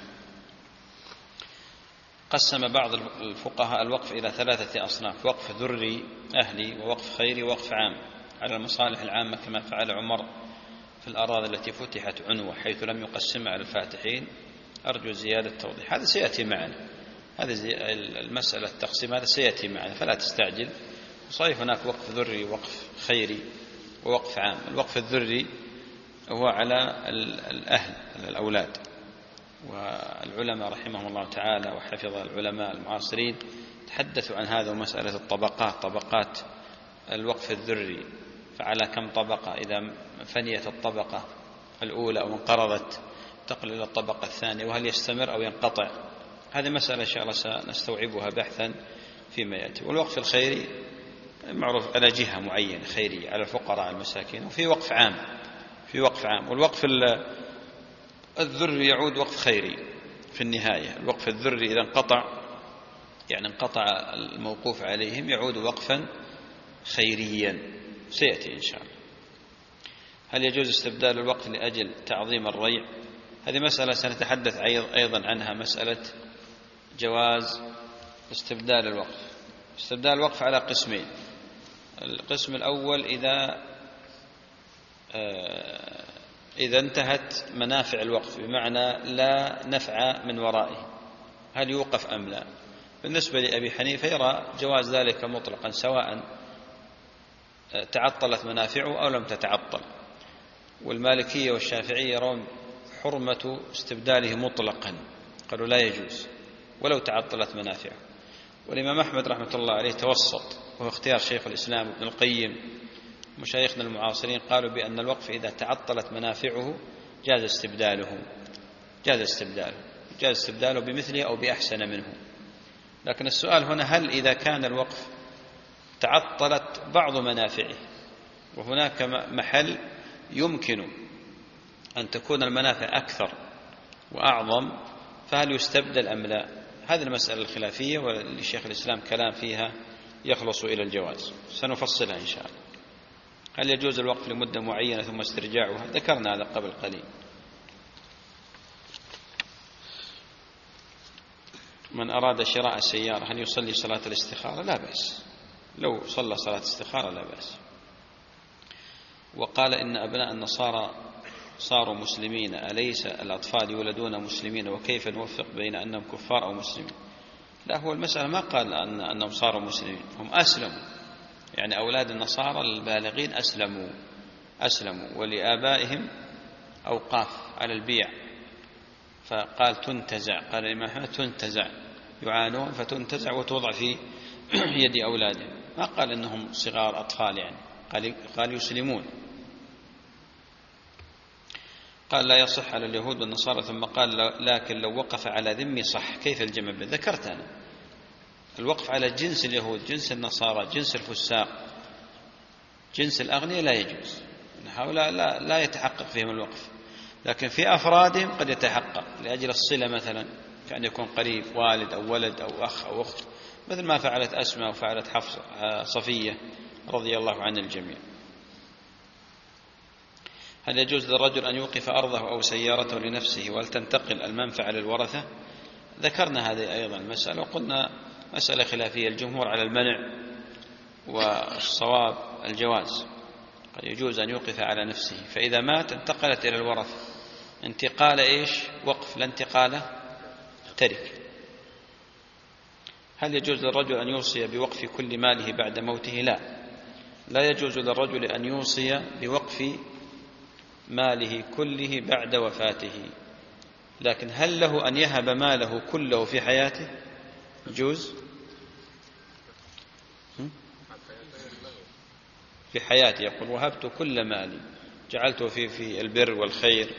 قسم بعض الفقهاء الوقف إلى ثلاثة أصناف: وقف ذري أهلي، ووقف خيري، ووقف عام على المصالح العامة كما فعل عمر في الأراضي التي فتحت عنوة حيث لم يقسمها على الفاتحين. أرجو زيادة توضيح، هذا سيأتي معنا، هذا المسألة التقسيم هذا سيأتي معنا فلا تستعجل. صحيح هناك وقف ذري ووقف خيري ووقف عام. الوقف الذري هو على الأهل، على الأولاد، والعلماء رحمهم الله تعالى وحفظ العلماء المعاصرين تحدثوا عن هذا ومسألة الطبقات، طبقات الوقف الذري، فعلى كم طبقة، إذا فنيت الطبقة الأولى أو انقرضت تقل إلى الطبقة الثانية، وهل يستمر أو ينقطع، هذه مسألة إن شاء الله سنستوعبها بحثا فيما يأتي. والوقف الخيري معروف على جهة معينة خيرية، على الفقراء المساكين، وفي وقف عام، في وقف عام. والوقف الذري يعود وقف خيري في النهاية. الوقف الذري إذا انقطع، يعني انقطع الموقوف عليهم، يعود وقفا خيريا، سيأتي إن شاء الله. هل يجوز استبدال الوقف لأجل تعظيم الريع؟ هذه مسألة سنتحدث أيضا عنها، مسألة جواز استبدال الوقف. استبدال الوقف على قسمين: القسم الأول إذا إذا انتهت منافع الوقف، بمعنى لا نفع من ورائه، هل يوقف أم لا؟ بالنسبة لأبي حنيفة يرى جواز ذلك مطلقا، سواء تعطلت منافعه أو لم تتعطل. والمالكية والشافعية يرون حرمة استبداله مطلقا، قالوا لا يجوز ولو تعطلت منافعه. والإمام أحمد رحمة الله عليه توسط، وهو اختيار شيخ الإسلام ابن القيم مشايخنا المعاصرين، قالوا بأن الوقف إذا تعطلت منافعه جاز استبداله جاز استبداله جاز استبداله بمثله أو بأحسن منه. لكن السؤال هنا، هل إذا كان الوقف تعطلت بعض منافعه وهناك محل يمكن أن تكون المنافع أكثر وأعظم، فهل يستبدل أم لا؟ هذه المسألة الخلافية ولشيخ الإسلام كلام فيها يخلص إلى الجواز، سنفصلها إن شاء الله. هل يجوز الوقف لمدة معينة ثم استرجاعها؟ ذكرنا هذا قبل قليل. من أراد شراء سيارة هل يصلي صلاة الاستخارة؟ لا بأس، لو صلى صلاة استخارة لا بأس. وقال إن أبناء النصارى صاروا مسلمين، أليس الأطفال يولدون مسلمين، وكيف نوفق بين أنهم كفار أو مسلمين؟ لا، هو المسألة ما قال أن أنهم صاروا مسلمين، هم أسلموا، يعني أولاد النصارى البالغين أسلموا أسلموا ولآبائهم أوقاف على البيع، فقال تنتزع، قال الإمام أحمد تنتزع، يعانون فتنتزع وتوضع في يد أولادهم، ما قال إنهم صغار أطفال، يعني قال, قال يسلمون. قال لا يصح على اليهود والنصارى، ثم قال لكن لو وقف على ذمي صح. كيف الجمع؟ ذكرت أنا الوقف على جنس اليهود، جنس النصارى، جنس الفساق، جنس الأغنياء لا يجوز، هؤلاء لا, لا يتحقق فيهم الوقف، لكن في أفرادهم قد يتحقق لأجل الصلة، مثلا كأن يكون قريب، والد أو ولد أو أخ أو أخت، مثل ما فعلت أسماء وفعلت حفصة صفية رضي الله عن الجميع. هل يجوز للرجل أن يوقف أرضه أو سيارته لنفسه، وهل تنتقل المنفعة للورثة؟ ذكرنا هذه أيضا المسألة وقلنا مسألة خلافية، الجمهور على المنع والصواب الجواز، قد يجوز أن يوقف على نفسه، فإذا مات انتقلت إلى الورثة، انتقال إيش؟ وقف، لا انتقال ترك. هل يجوز للرجل أن يوصي بوقف كل ماله بعد موته؟ لا، لا يجوز للرجل أن يوصي بوقف ماله كله بعد وفاته، لكن هل له أن يهب ماله كله في حياته؟ يجوز في حياته، يقول وهبت كل مالي، جعلته في في البر والخير.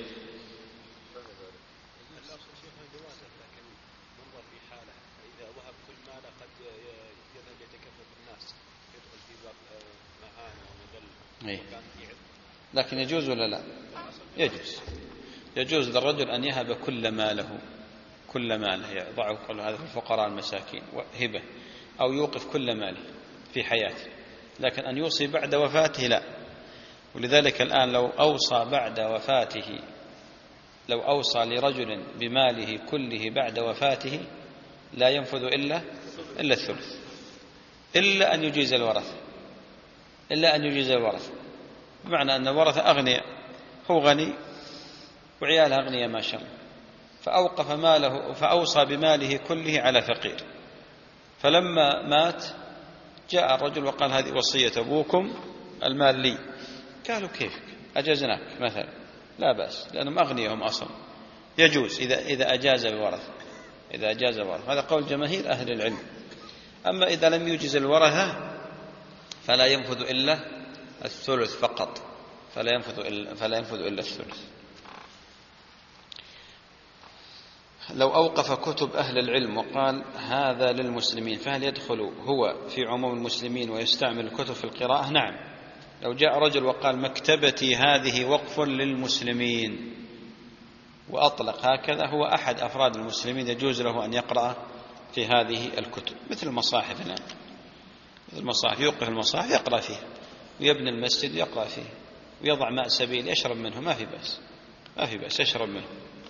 لكن يجوز ولا لا؟ يجوز يجوز للرجل أن يهب كل ماله كل ماله يضعه، قال هذا في الفقراء المساكين هبة، أو يوقف كل ماله في حياته، لكن أن يوصي بعد وفاته لا. ولذلك الآن لو أوصى بعد وفاته لو أوصى لرجل بماله كله بعد وفاته لا ينفذ إلا إلا الثلث، إلا أن يجيز الورثة إلا أن يجيز الورثة بمعنى أن الورثة أغنياء، هو غني وعياله أغنياء ما شاء الله، فأوقف ماله فأوصى بماله كله على فقير، فلما مات جاء الرجل وقال هذه وصية أبوكم، المال لي، قالوا كيفك أجزناك مثلا، لا بأس لأنهم أغنياء هم أصلا، يجوز إذا إذا أجاز الورثة إذا أجاز الورثة، هذا قول جماهير أهل العلم. أما إذا لم يجز الورثة فلا ينفذ إلا الثلث فقط، فلا ينفذ إلا فلا ينفذ إلا الثلث. لو أوقف كتب أهل العلم وقال هذا للمسلمين، فهل يدخل هو في عموم المسلمين ويستعمل الكتب في القراءة؟ نعم. لو جاء رجل وقال مكتبتي هذه وقف للمسلمين وأطلق هكذا، هو أحد أفراد المسلمين، يجوز له أن يقرأ في هذه الكتب، مثل المصاحف الآن، مثل المصاحف، يوقف المصاحف يقرأ فيها، ويبني المسجد يقرأ فيه، ويضع ماء سبيل يشرب منه، ما في بأس ما في بأس يشرب منه.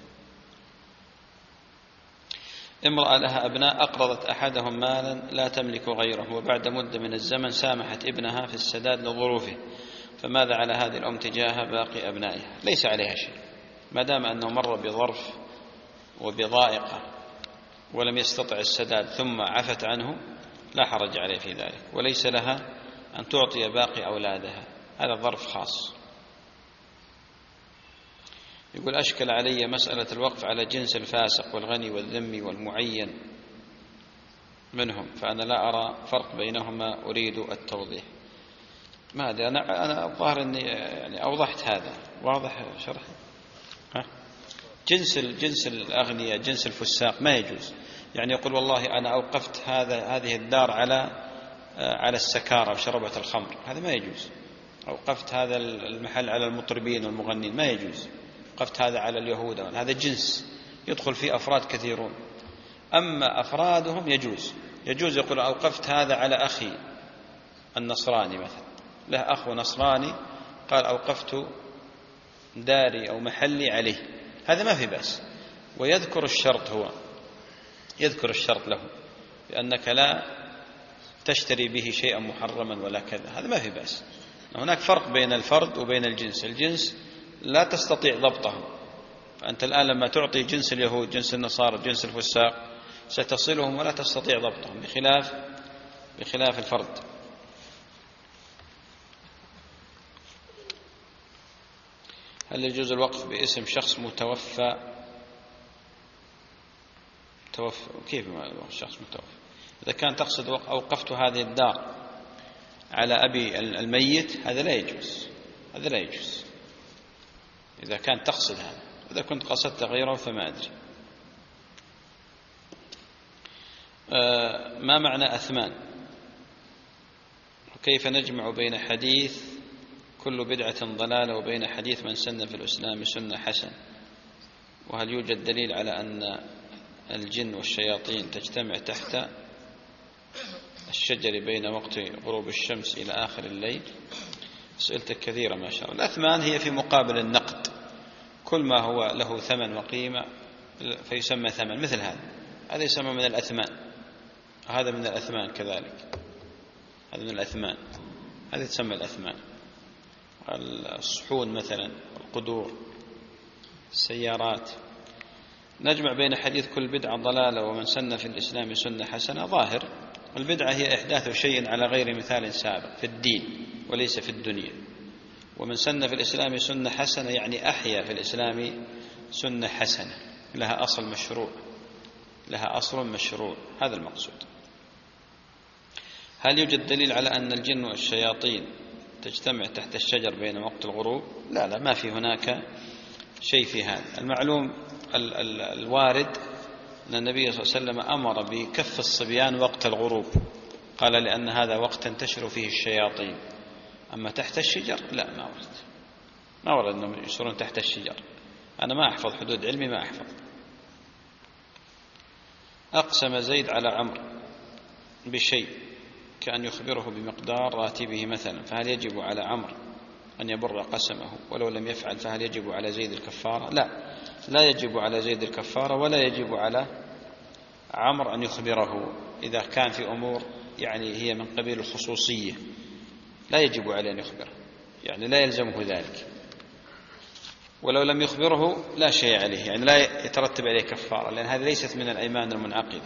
امرأة لها أبناء أقرضت أحدهم مالا لا تملك غيره، وبعد مدة من الزمن سامحت ابنها في السداد لظروفه، فماذا على هذه الأم تجاه باقي أبنائها؟ ليس عليها شيء ما دام أنه مر بظرف وبضائقة ولم يستطع السداد ثم عفت عنه، لا حرج عليه في ذلك، وليس لها أن تعطي باقي أولادها، هذا ظرف خاص. يقول أشكل علي مسألة الوقف على جنس الفاسق والغني والذمي والمعين منهم، فأنا لا أرى فرق بينهما، أريد التوضيح. ما أدري، أنا أنا الظاهر إني يعني أوضحت هذا، واضح شرح. ها؟ جنس جنس الأغنياء، جنس الفساق ما يجوز. يعني يقول والله أنا أوقفت هذا هذه الدار على على السكارى وشربة الخمر، هذا ما يجوز. أوقفت هذا المحل على المطربين والمغنين، ما يجوز. أوقفت هذا على اليهود، هذا جنس يدخل فيه أفراد كثيرون. أما أفرادهم يجوز. يجوز يقول أوقفت هذا على أخي النصراني مثلا، له أخ نصراني قال أوقفت داري أو محلي عليه، هذا ما في بأس. ويذكر الشرط، هو يذكر الشرط له بأنك لا تشتري به شيئا محرما ولا كذا، هذا ما في بأس. هناك فرق بين الفرد وبين الجنس. الجنس لا تستطيع ضبطه، فأنت الآن لما تعطي جنس اليهود، جنس النصارى، جنس الفساق، ستصلهم ولا تستطيع ضبطهم، بخلاف بخلاف الفرد. هل يجوز الوقف باسم شخص متوفى؟ توفى كيف شخص متوفى؟ إذا كان تقصد أوقفت هذه الدار على أبي الميت، هذا لا يجوز، هذا لا يجوز إذا كان تقصد هذا. إذا كنت قصدت غيره فما أدري. آه ما معنى أثمان؟ وكيف نجمع بين حديث كل بدعة ضلالة وبين حديث من سن في الإسلام سنة حسن؟ وهل يوجد دليل على أن الجن والشياطين تجتمع تحت الشجر بين وقت غروب الشمس إلى آخر الليل؟ أسئلتك كثيرة ما شاء الله. الأثمان هي في مقابل النقد، كل ما هو له ثمن وقيمة فيسمى ثمن، مثل هذا هذا يسمى من الأثمان، هذا من الأثمان كذلك، هذا من الأثمان، هذا تسمى الأثمان. الصحون مثلا، القدور، السيارات. نجمع بين حديث كل بدعة ضلالة ومن سن في الإسلام سنة حسنة. ظاهر البدعة هي إحداث شيء على غير مثال سابق في الدين وليس في الدنيا، ومن سن في الإسلام سنة حسنة يعني أحيا في الإسلام سنة حسنة لها أصل مشروع، لها أصل مشروع، هذا المقصود. هل يوجد دليل على أن الجن والشياطين تجتمع تحت الشجر بين وقت الغروب؟ لا لا، ما في هناك شيء في هذا. المعلوم ال ال الوارد أن النبي صلى الله عليه وسلم أمر بكف الصبيان وقت الغروب، قال لأن هذا وقت تنتشر فيه الشياطين. أما تحت الشجر لا، ما ورد، ما ورد أنهم يصيرون تحت الشجر. أنا ما أحفظ حدود علمي، ما أحفظ. أقسم زيد على عمرو بشيء كأن يخبره بمقدار راتبه مثلا، فهل يجب على عمرو أن يبر قسمه؟ ولو لم يفعل فهل يجب على زيد الكفارة؟ لا، لا يجب على زيد الكفارة، ولا يجب على عمرو أن يخبره إذا كان في أمور يعني هي من قبيل الخصوصية، لا يجب عليه أن يخبره، يعني لا يلزمه ذلك. ولو لم يخبره لا شيء عليه، يعني لا يترتب عليه كفارة، لأن هذه ليست من الأيمان المنعقدة.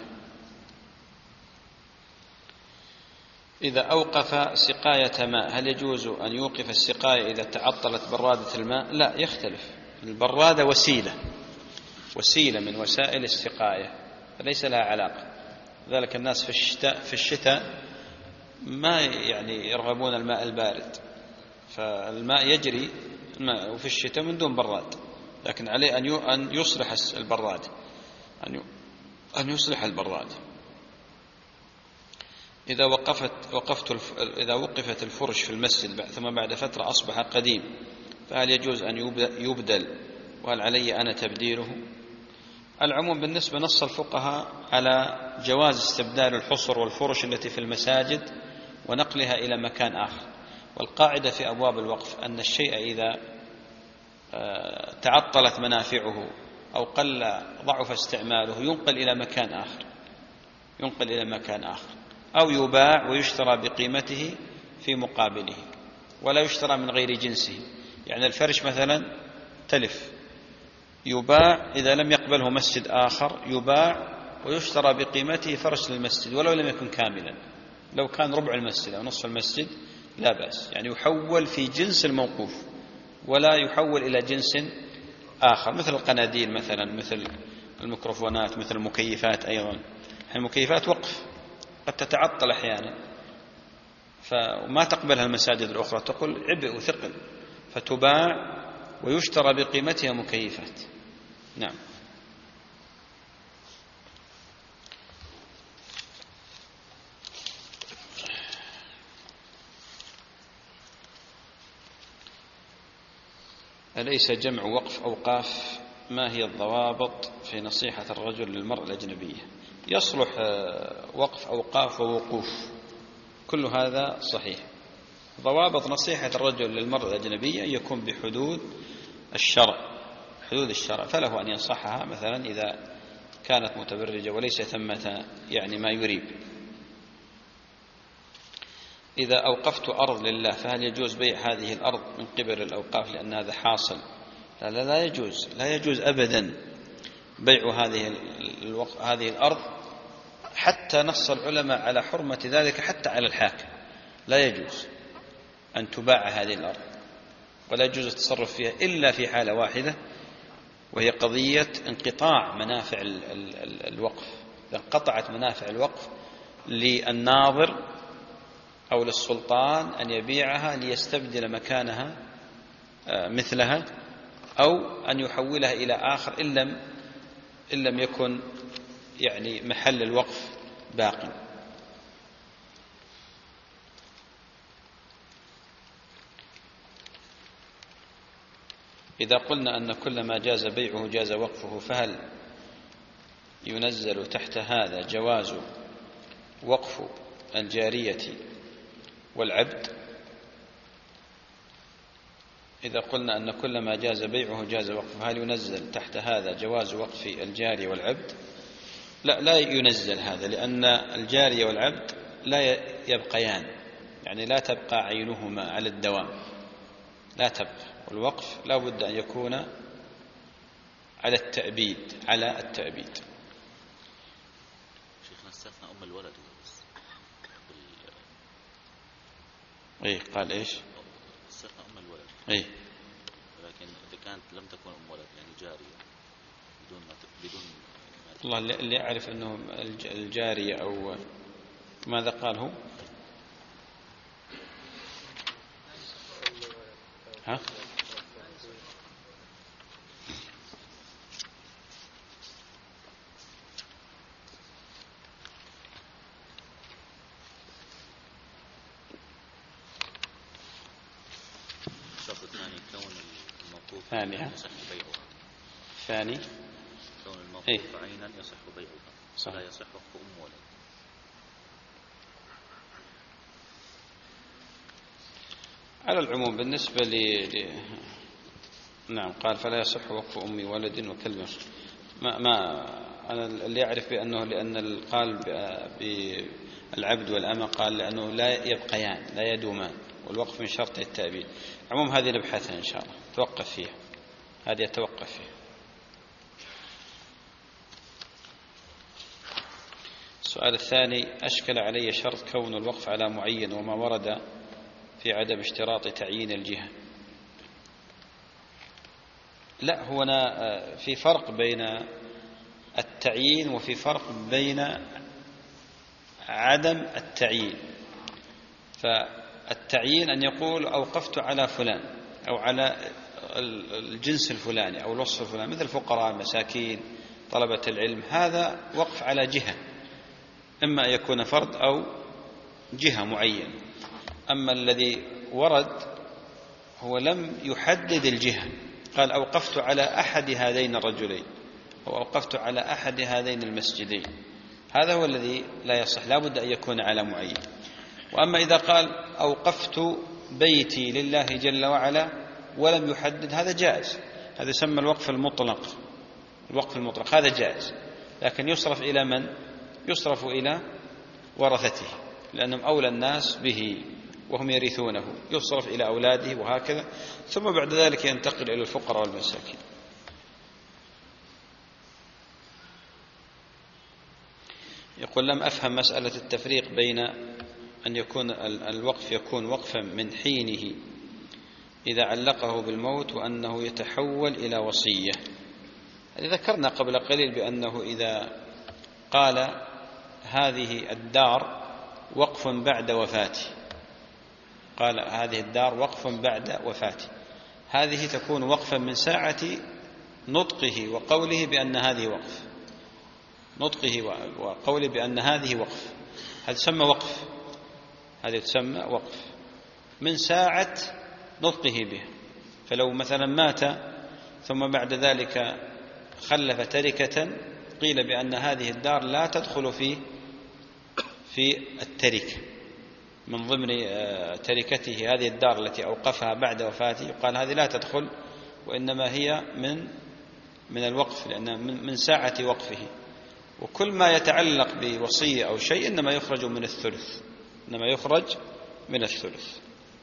إذا أوقف سقاية ماء هل يجوز أن يوقف السقاية إذا تعطلت برادة الماء؟ لا، يختلف. البرادة وسيلة، وسيلة من وسائل السقاية، فليس لها علاقة. ذلك الناس في الشتاء في الشتاء ما يعني يرغبون الماء البارد، فالماء يجري الماء وفي الشتاء من دون براد، لكن عليه أن يصلح البراد، أن يصلح البراد. إذا وقفت وقفت إذا وقفت الفرش في المسجد ثم بعد فترة أصبح قديم، فهل يجوز أن يبدل؟ وهل علي أنا تبديله؟ العموم بالنسبة نص الفقهاء على جواز استبدال الحصر والفرش التي في المساجد ونقلها إلى مكان آخر. والقاعدة في أبواب الوقف أن الشيء إذا تعطلت منافعه أو قل ضعف استعماله ينقل إلى مكان آخر، ينقل إلى مكان آخر أو يباع ويشترى بقيمته في مقابله، ولا يشترى من غير جنسه. يعني الفرش مثلا تلف، يباع إذا لم يقبله مسجد آخر، يباع ويشترى بقيمته فرش للمسجد ولو لم يكن كاملا، لو كان ربع المسجد أو نصف المسجد لا بأس، يعني يحول في جنس الموقوف ولا يحول إلى جنس آخر، مثل القناديل مثلا، مثل الميكروفونات، مثل المكيفات أيضا. المكيفات وقف قد تتعطل أحيانا فما تقبلها المساجد الأخرى، تقول عبء وثقل، فتباع ويشترى بقيمتها مكيفات. نعم. أليس جمع وقف أوقاف؟ ما هي الضوابط في نصيحة الرجل للمرأة الأجنبية؟ يصلح وقف أوقاف ووقوف، كل هذا صحيح. ضوابط نصيحة الرجل للمرأة الأجنبية يكون بحدود الشرع، حدود الشرع، فله أن ينصحها مثلا إذا كانت متبرجة وليس ثمة يعني ما يريب. إذا أوقفت أرض لله فهل يجوز بيع هذه الأرض من قبل الأوقاف لأن هذا حاصل؟ لا لا, لا يجوز، لا يجوز أبدا بيع هذه الوق... هذه الأرض، حتى نص العلماء على حرمة ذلك حتى على الحاكم، لا يجوز أن تباع هذه الأرض، ولا يجوز التصرف فيها إلا في حالة واحدة، وهي قضية انقطاع منافع الوقف. إذا انقطعت منافع الوقف للناظر أو للسلطان أن يبيعها ليستبدل مكانها مثلها، أو أن يحولها إلى آخر إن لم إن لم يكن يعني محل الوقف باقي. إذا قلنا أن كل ما جاز بيعه جاز وقفه، فهل ينزل تحت هذا جواز وقف الجارية والعبد؟ إذا قلنا أن كل ما جاز بيعه جاز وقفه، هل ينزل تحت هذا جواز وقف الجارية والعبد؟ لا، لا ينزل هذا، لأن الجارية والعبد لا يبقيان، يعني لا تبقى عينهما على الدوام، لا تبقى. والوقف لا بد أن يكون على التأبيد، على التأبيد. شيخنا استثنى أم الولد بس. إيه قال إيش؟ استثنى أم الولد. إيه. ولكن إذا كانت لم تكن أم ولد يعني جارية بدون ما بدون والله اللي يعرف أنه الجارية أو ماذا قال هو؟ ها؟ الشرط الثاني كون الموقوف ثاني يصح بيعها. ثاني كون الموقوف إيه؟ عينا يصح بيعها، صح. ولا يصح وقف أم ولد. على العموم بالنسبة ل... ل... نعم قال فلا يصح وقف أم ولد وكلب. ما ما أنا اللي يعرف بأنه لأن القال بالعبد والأمة قال لأنه لا يبقيان، لا يدومان، والوقف من شرط التأبيد. عموم هذه نبحثها إن شاء الله، توقف فيها، هذه يتوقف فيها. السؤال الثاني: أشكل علي شرط كون الوقف على معين وما ورد في عدم اشتراط تعيين الجهة. لا، هنا في فرق بين التعيين وفي فرق بين عدم التعيين. فالتعيين أن يقول أوقفت على فلان أو على الجنس الفلاني أو الوصف الفلاني، مثل الفقراء، المساكين، طلبة العلم، هذا وقف على جهة، إما أن يكون فرد أو جهة معينة. أما الذي ورد هو لم يحدد الجهة، قال أوقفت على أحد هذين الرجلين أو أوقفت على أحد هذين المسجدين، هذا هو الذي لا يصح، لا بد أن يكون على معين. وأما إذا قال أوقفت بيتي لله جل وعلا ولم يحدد، هذا جائز، هذا يسمى الوقف المطلق. الوقف المطلق هذا جائز، لكن يصرف إلى من؟ يصرف إلى ورثته، لأنهم أولى الناس به وهم يرثونه، يصرف إلى أولاده وهكذا، ثم بعد ذلك ينتقل إلى الفقراء والمساكين. يقول: لم أفهم مسألة التفريق بين أن يكون الوقف يكون وقفا من حينه إذا علقه بالموت وأنه يتحول إلى وصية. ذكرنا قبل قليل بأنه إذا قال هذه الدار وقف بعد وفاتي، قال هذه الدار وقف بعد وفاتي، هذه تكون وقفا من ساعة نطقه وقوله بأن هذه وقف، نطقه وقوله بأن هذه وقف، هذا تسمى وقف، هذه تسمى وقف من ساعة نطقه به. فلو مثلا مات ثم بعد ذلك خلف تركة قيل بأن هذه الدار لا تدخل في في التركة، من ضمن تركته هذه الدار التي أوقفها بعد وفاته، يقال هذه لا تدخل، وإنما هي من من الوقف، لأن من ساعة وقفه. وكل ما يتعلق بوصية أو شيء إنما يخرج من الثلث، إنما يخرج من الثلث.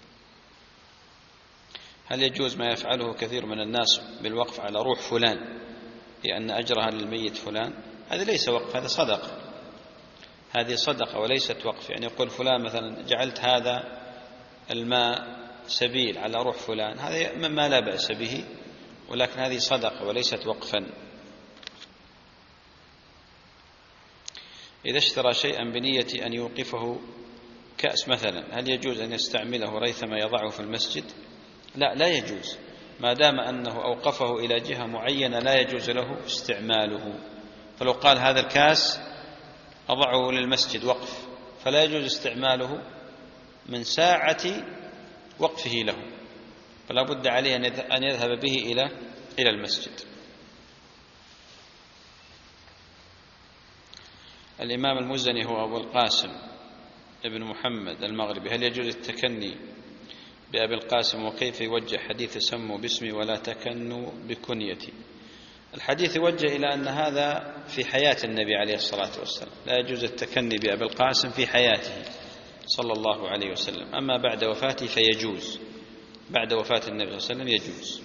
هل يجوز ما يفعله كثير من الناس بالوقف على روح فلان لأن أجرها للميت فلان؟ هذا ليس وقف، هذا صدقة، هذه صدقة وليست وقف. يعني يقول فلان مثلا جعلت هذا الماء سبيل على روح فلان، هذا ما لا بأس به، ولكن هذه صدقة وليست وقفا. إذا اشترى شيئا بنية أن يوقفه كأس مثلا، هل يجوز أن يستعمله ريثما يضعه في المسجد؟ لا، لا يجوز، ما دام أنه أوقفه إلى جهة معينة لا يجوز له استعماله. فلو قال هذا الكاس أضعه للمسجد وقف، فلا يجوز استعماله من ساعة وقفه له، فلا بد عليه أن يذهب به إلى إلى المسجد. الإمام المزني هو أبو القاسم ابن محمد المغربي، هل يجوز التكني بأبي القاسم؟ وكيف يوجه حديث سموا باسمي ولا تكنوا بكنيتي؟ الحديث يوجه إلى أن هذا في حياة النبي عليه الصلاة والسلام، لا يجوز التكني بأبي القاسم في حياته صلى الله عليه وسلم، أما بعد وفاته فيجوز، بعد وفاة النبي صلى الله عليه وسلم يجوز.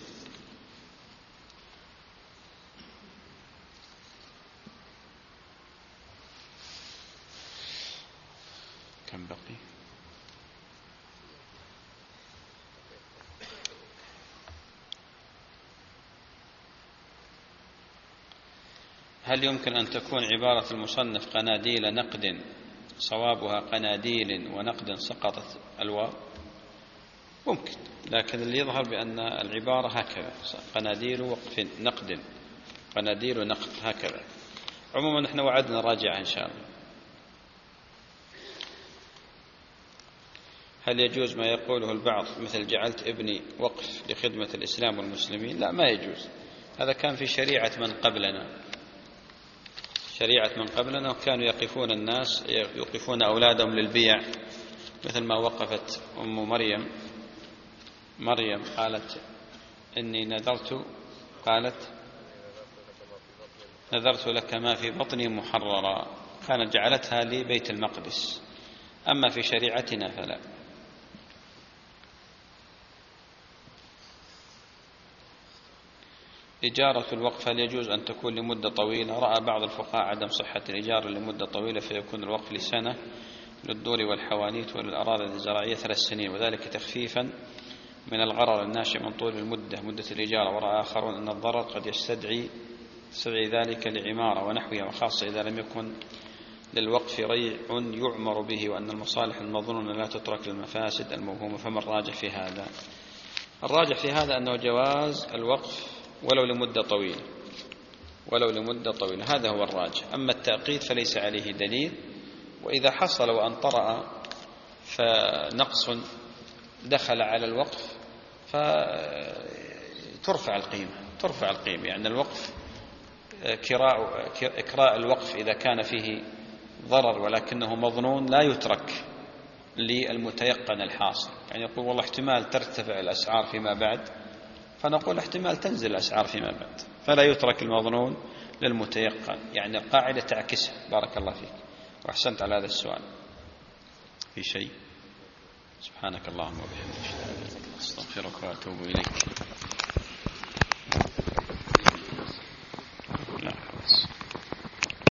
كم بقي؟ هل يمكن أن تكون عبارة المصنف قناديل نقد صوابها قناديل ونقد سقطت الواو؟ ممكن، لكن اللي يظهر بأن العبارة هكذا، قناديل وقف نقد، قناديل نقد هكذا. عموما نحن وعدنا راجعة إن شاء الله. هل يجوز ما يقوله البعض مثل جعلت ابني وقف لخدمة الإسلام والمسلمين؟ لا، ما يجوز، هذا كان في شريعة من قبلنا، شريعة من قبلنا، وكانوا يقفون الناس يوقفون أولادهم للبيع، مثل ما وقفت أم مريم مريم قالت إني نذرت، قالت نذرت لك ما في بطني محررا، كانت جعلتها لبيت المقدس، أما في شريعتنا فلا. إجارة الوقف هل يجوز أن تكون لمدة طويلة؟ رأى بعض الفقهاء عدم صحة الإجارة لمدة طويلة، فيكون الوقف لسنة للدور والحوانيت وللأراضي الزراعية ثلاث سنين، وذلك تخفيفا من الغرر الناشئ من طول المدة مدة الإجارة. ورأى آخرون أن الضرر قد يستدعي يستدعي ذلك لعمارة ونحوها، وخاصة إذا لم يكن للوقف ريع يعمر به، وأن المصالح المظنونة لا تترك للمفاسد الموهومة. فما الراجح في هذا؟ الراجح في هذا أنه جواز الوقف ولو لمدة طويلة، ولو لمدة طويلة، هذا هو الراجح. أما التأقيد فليس عليه دليل، وإذا حصل وأن طرأ فنقص دخل على الوقف فترفع القيمة، ترفع القيمة يعني الوقف كراء إكراء الوقف إذا كان فيه ضرر ولكنه مظنون لا يترك للمتيقن الحاصل. يعني يقول والله احتمال ترتفع الأسعار فيما بعد، فنقول احتمال تنزل الأسعار فيما بعد، فلا يترك المظنون للمتيقن. يعني القاعدة تعكسها. بارك الله فيك وأحسنت على هذا السؤال. في شيء؟ سبحانك اللهم وبحمدك أستغفرك وأتوب إليك.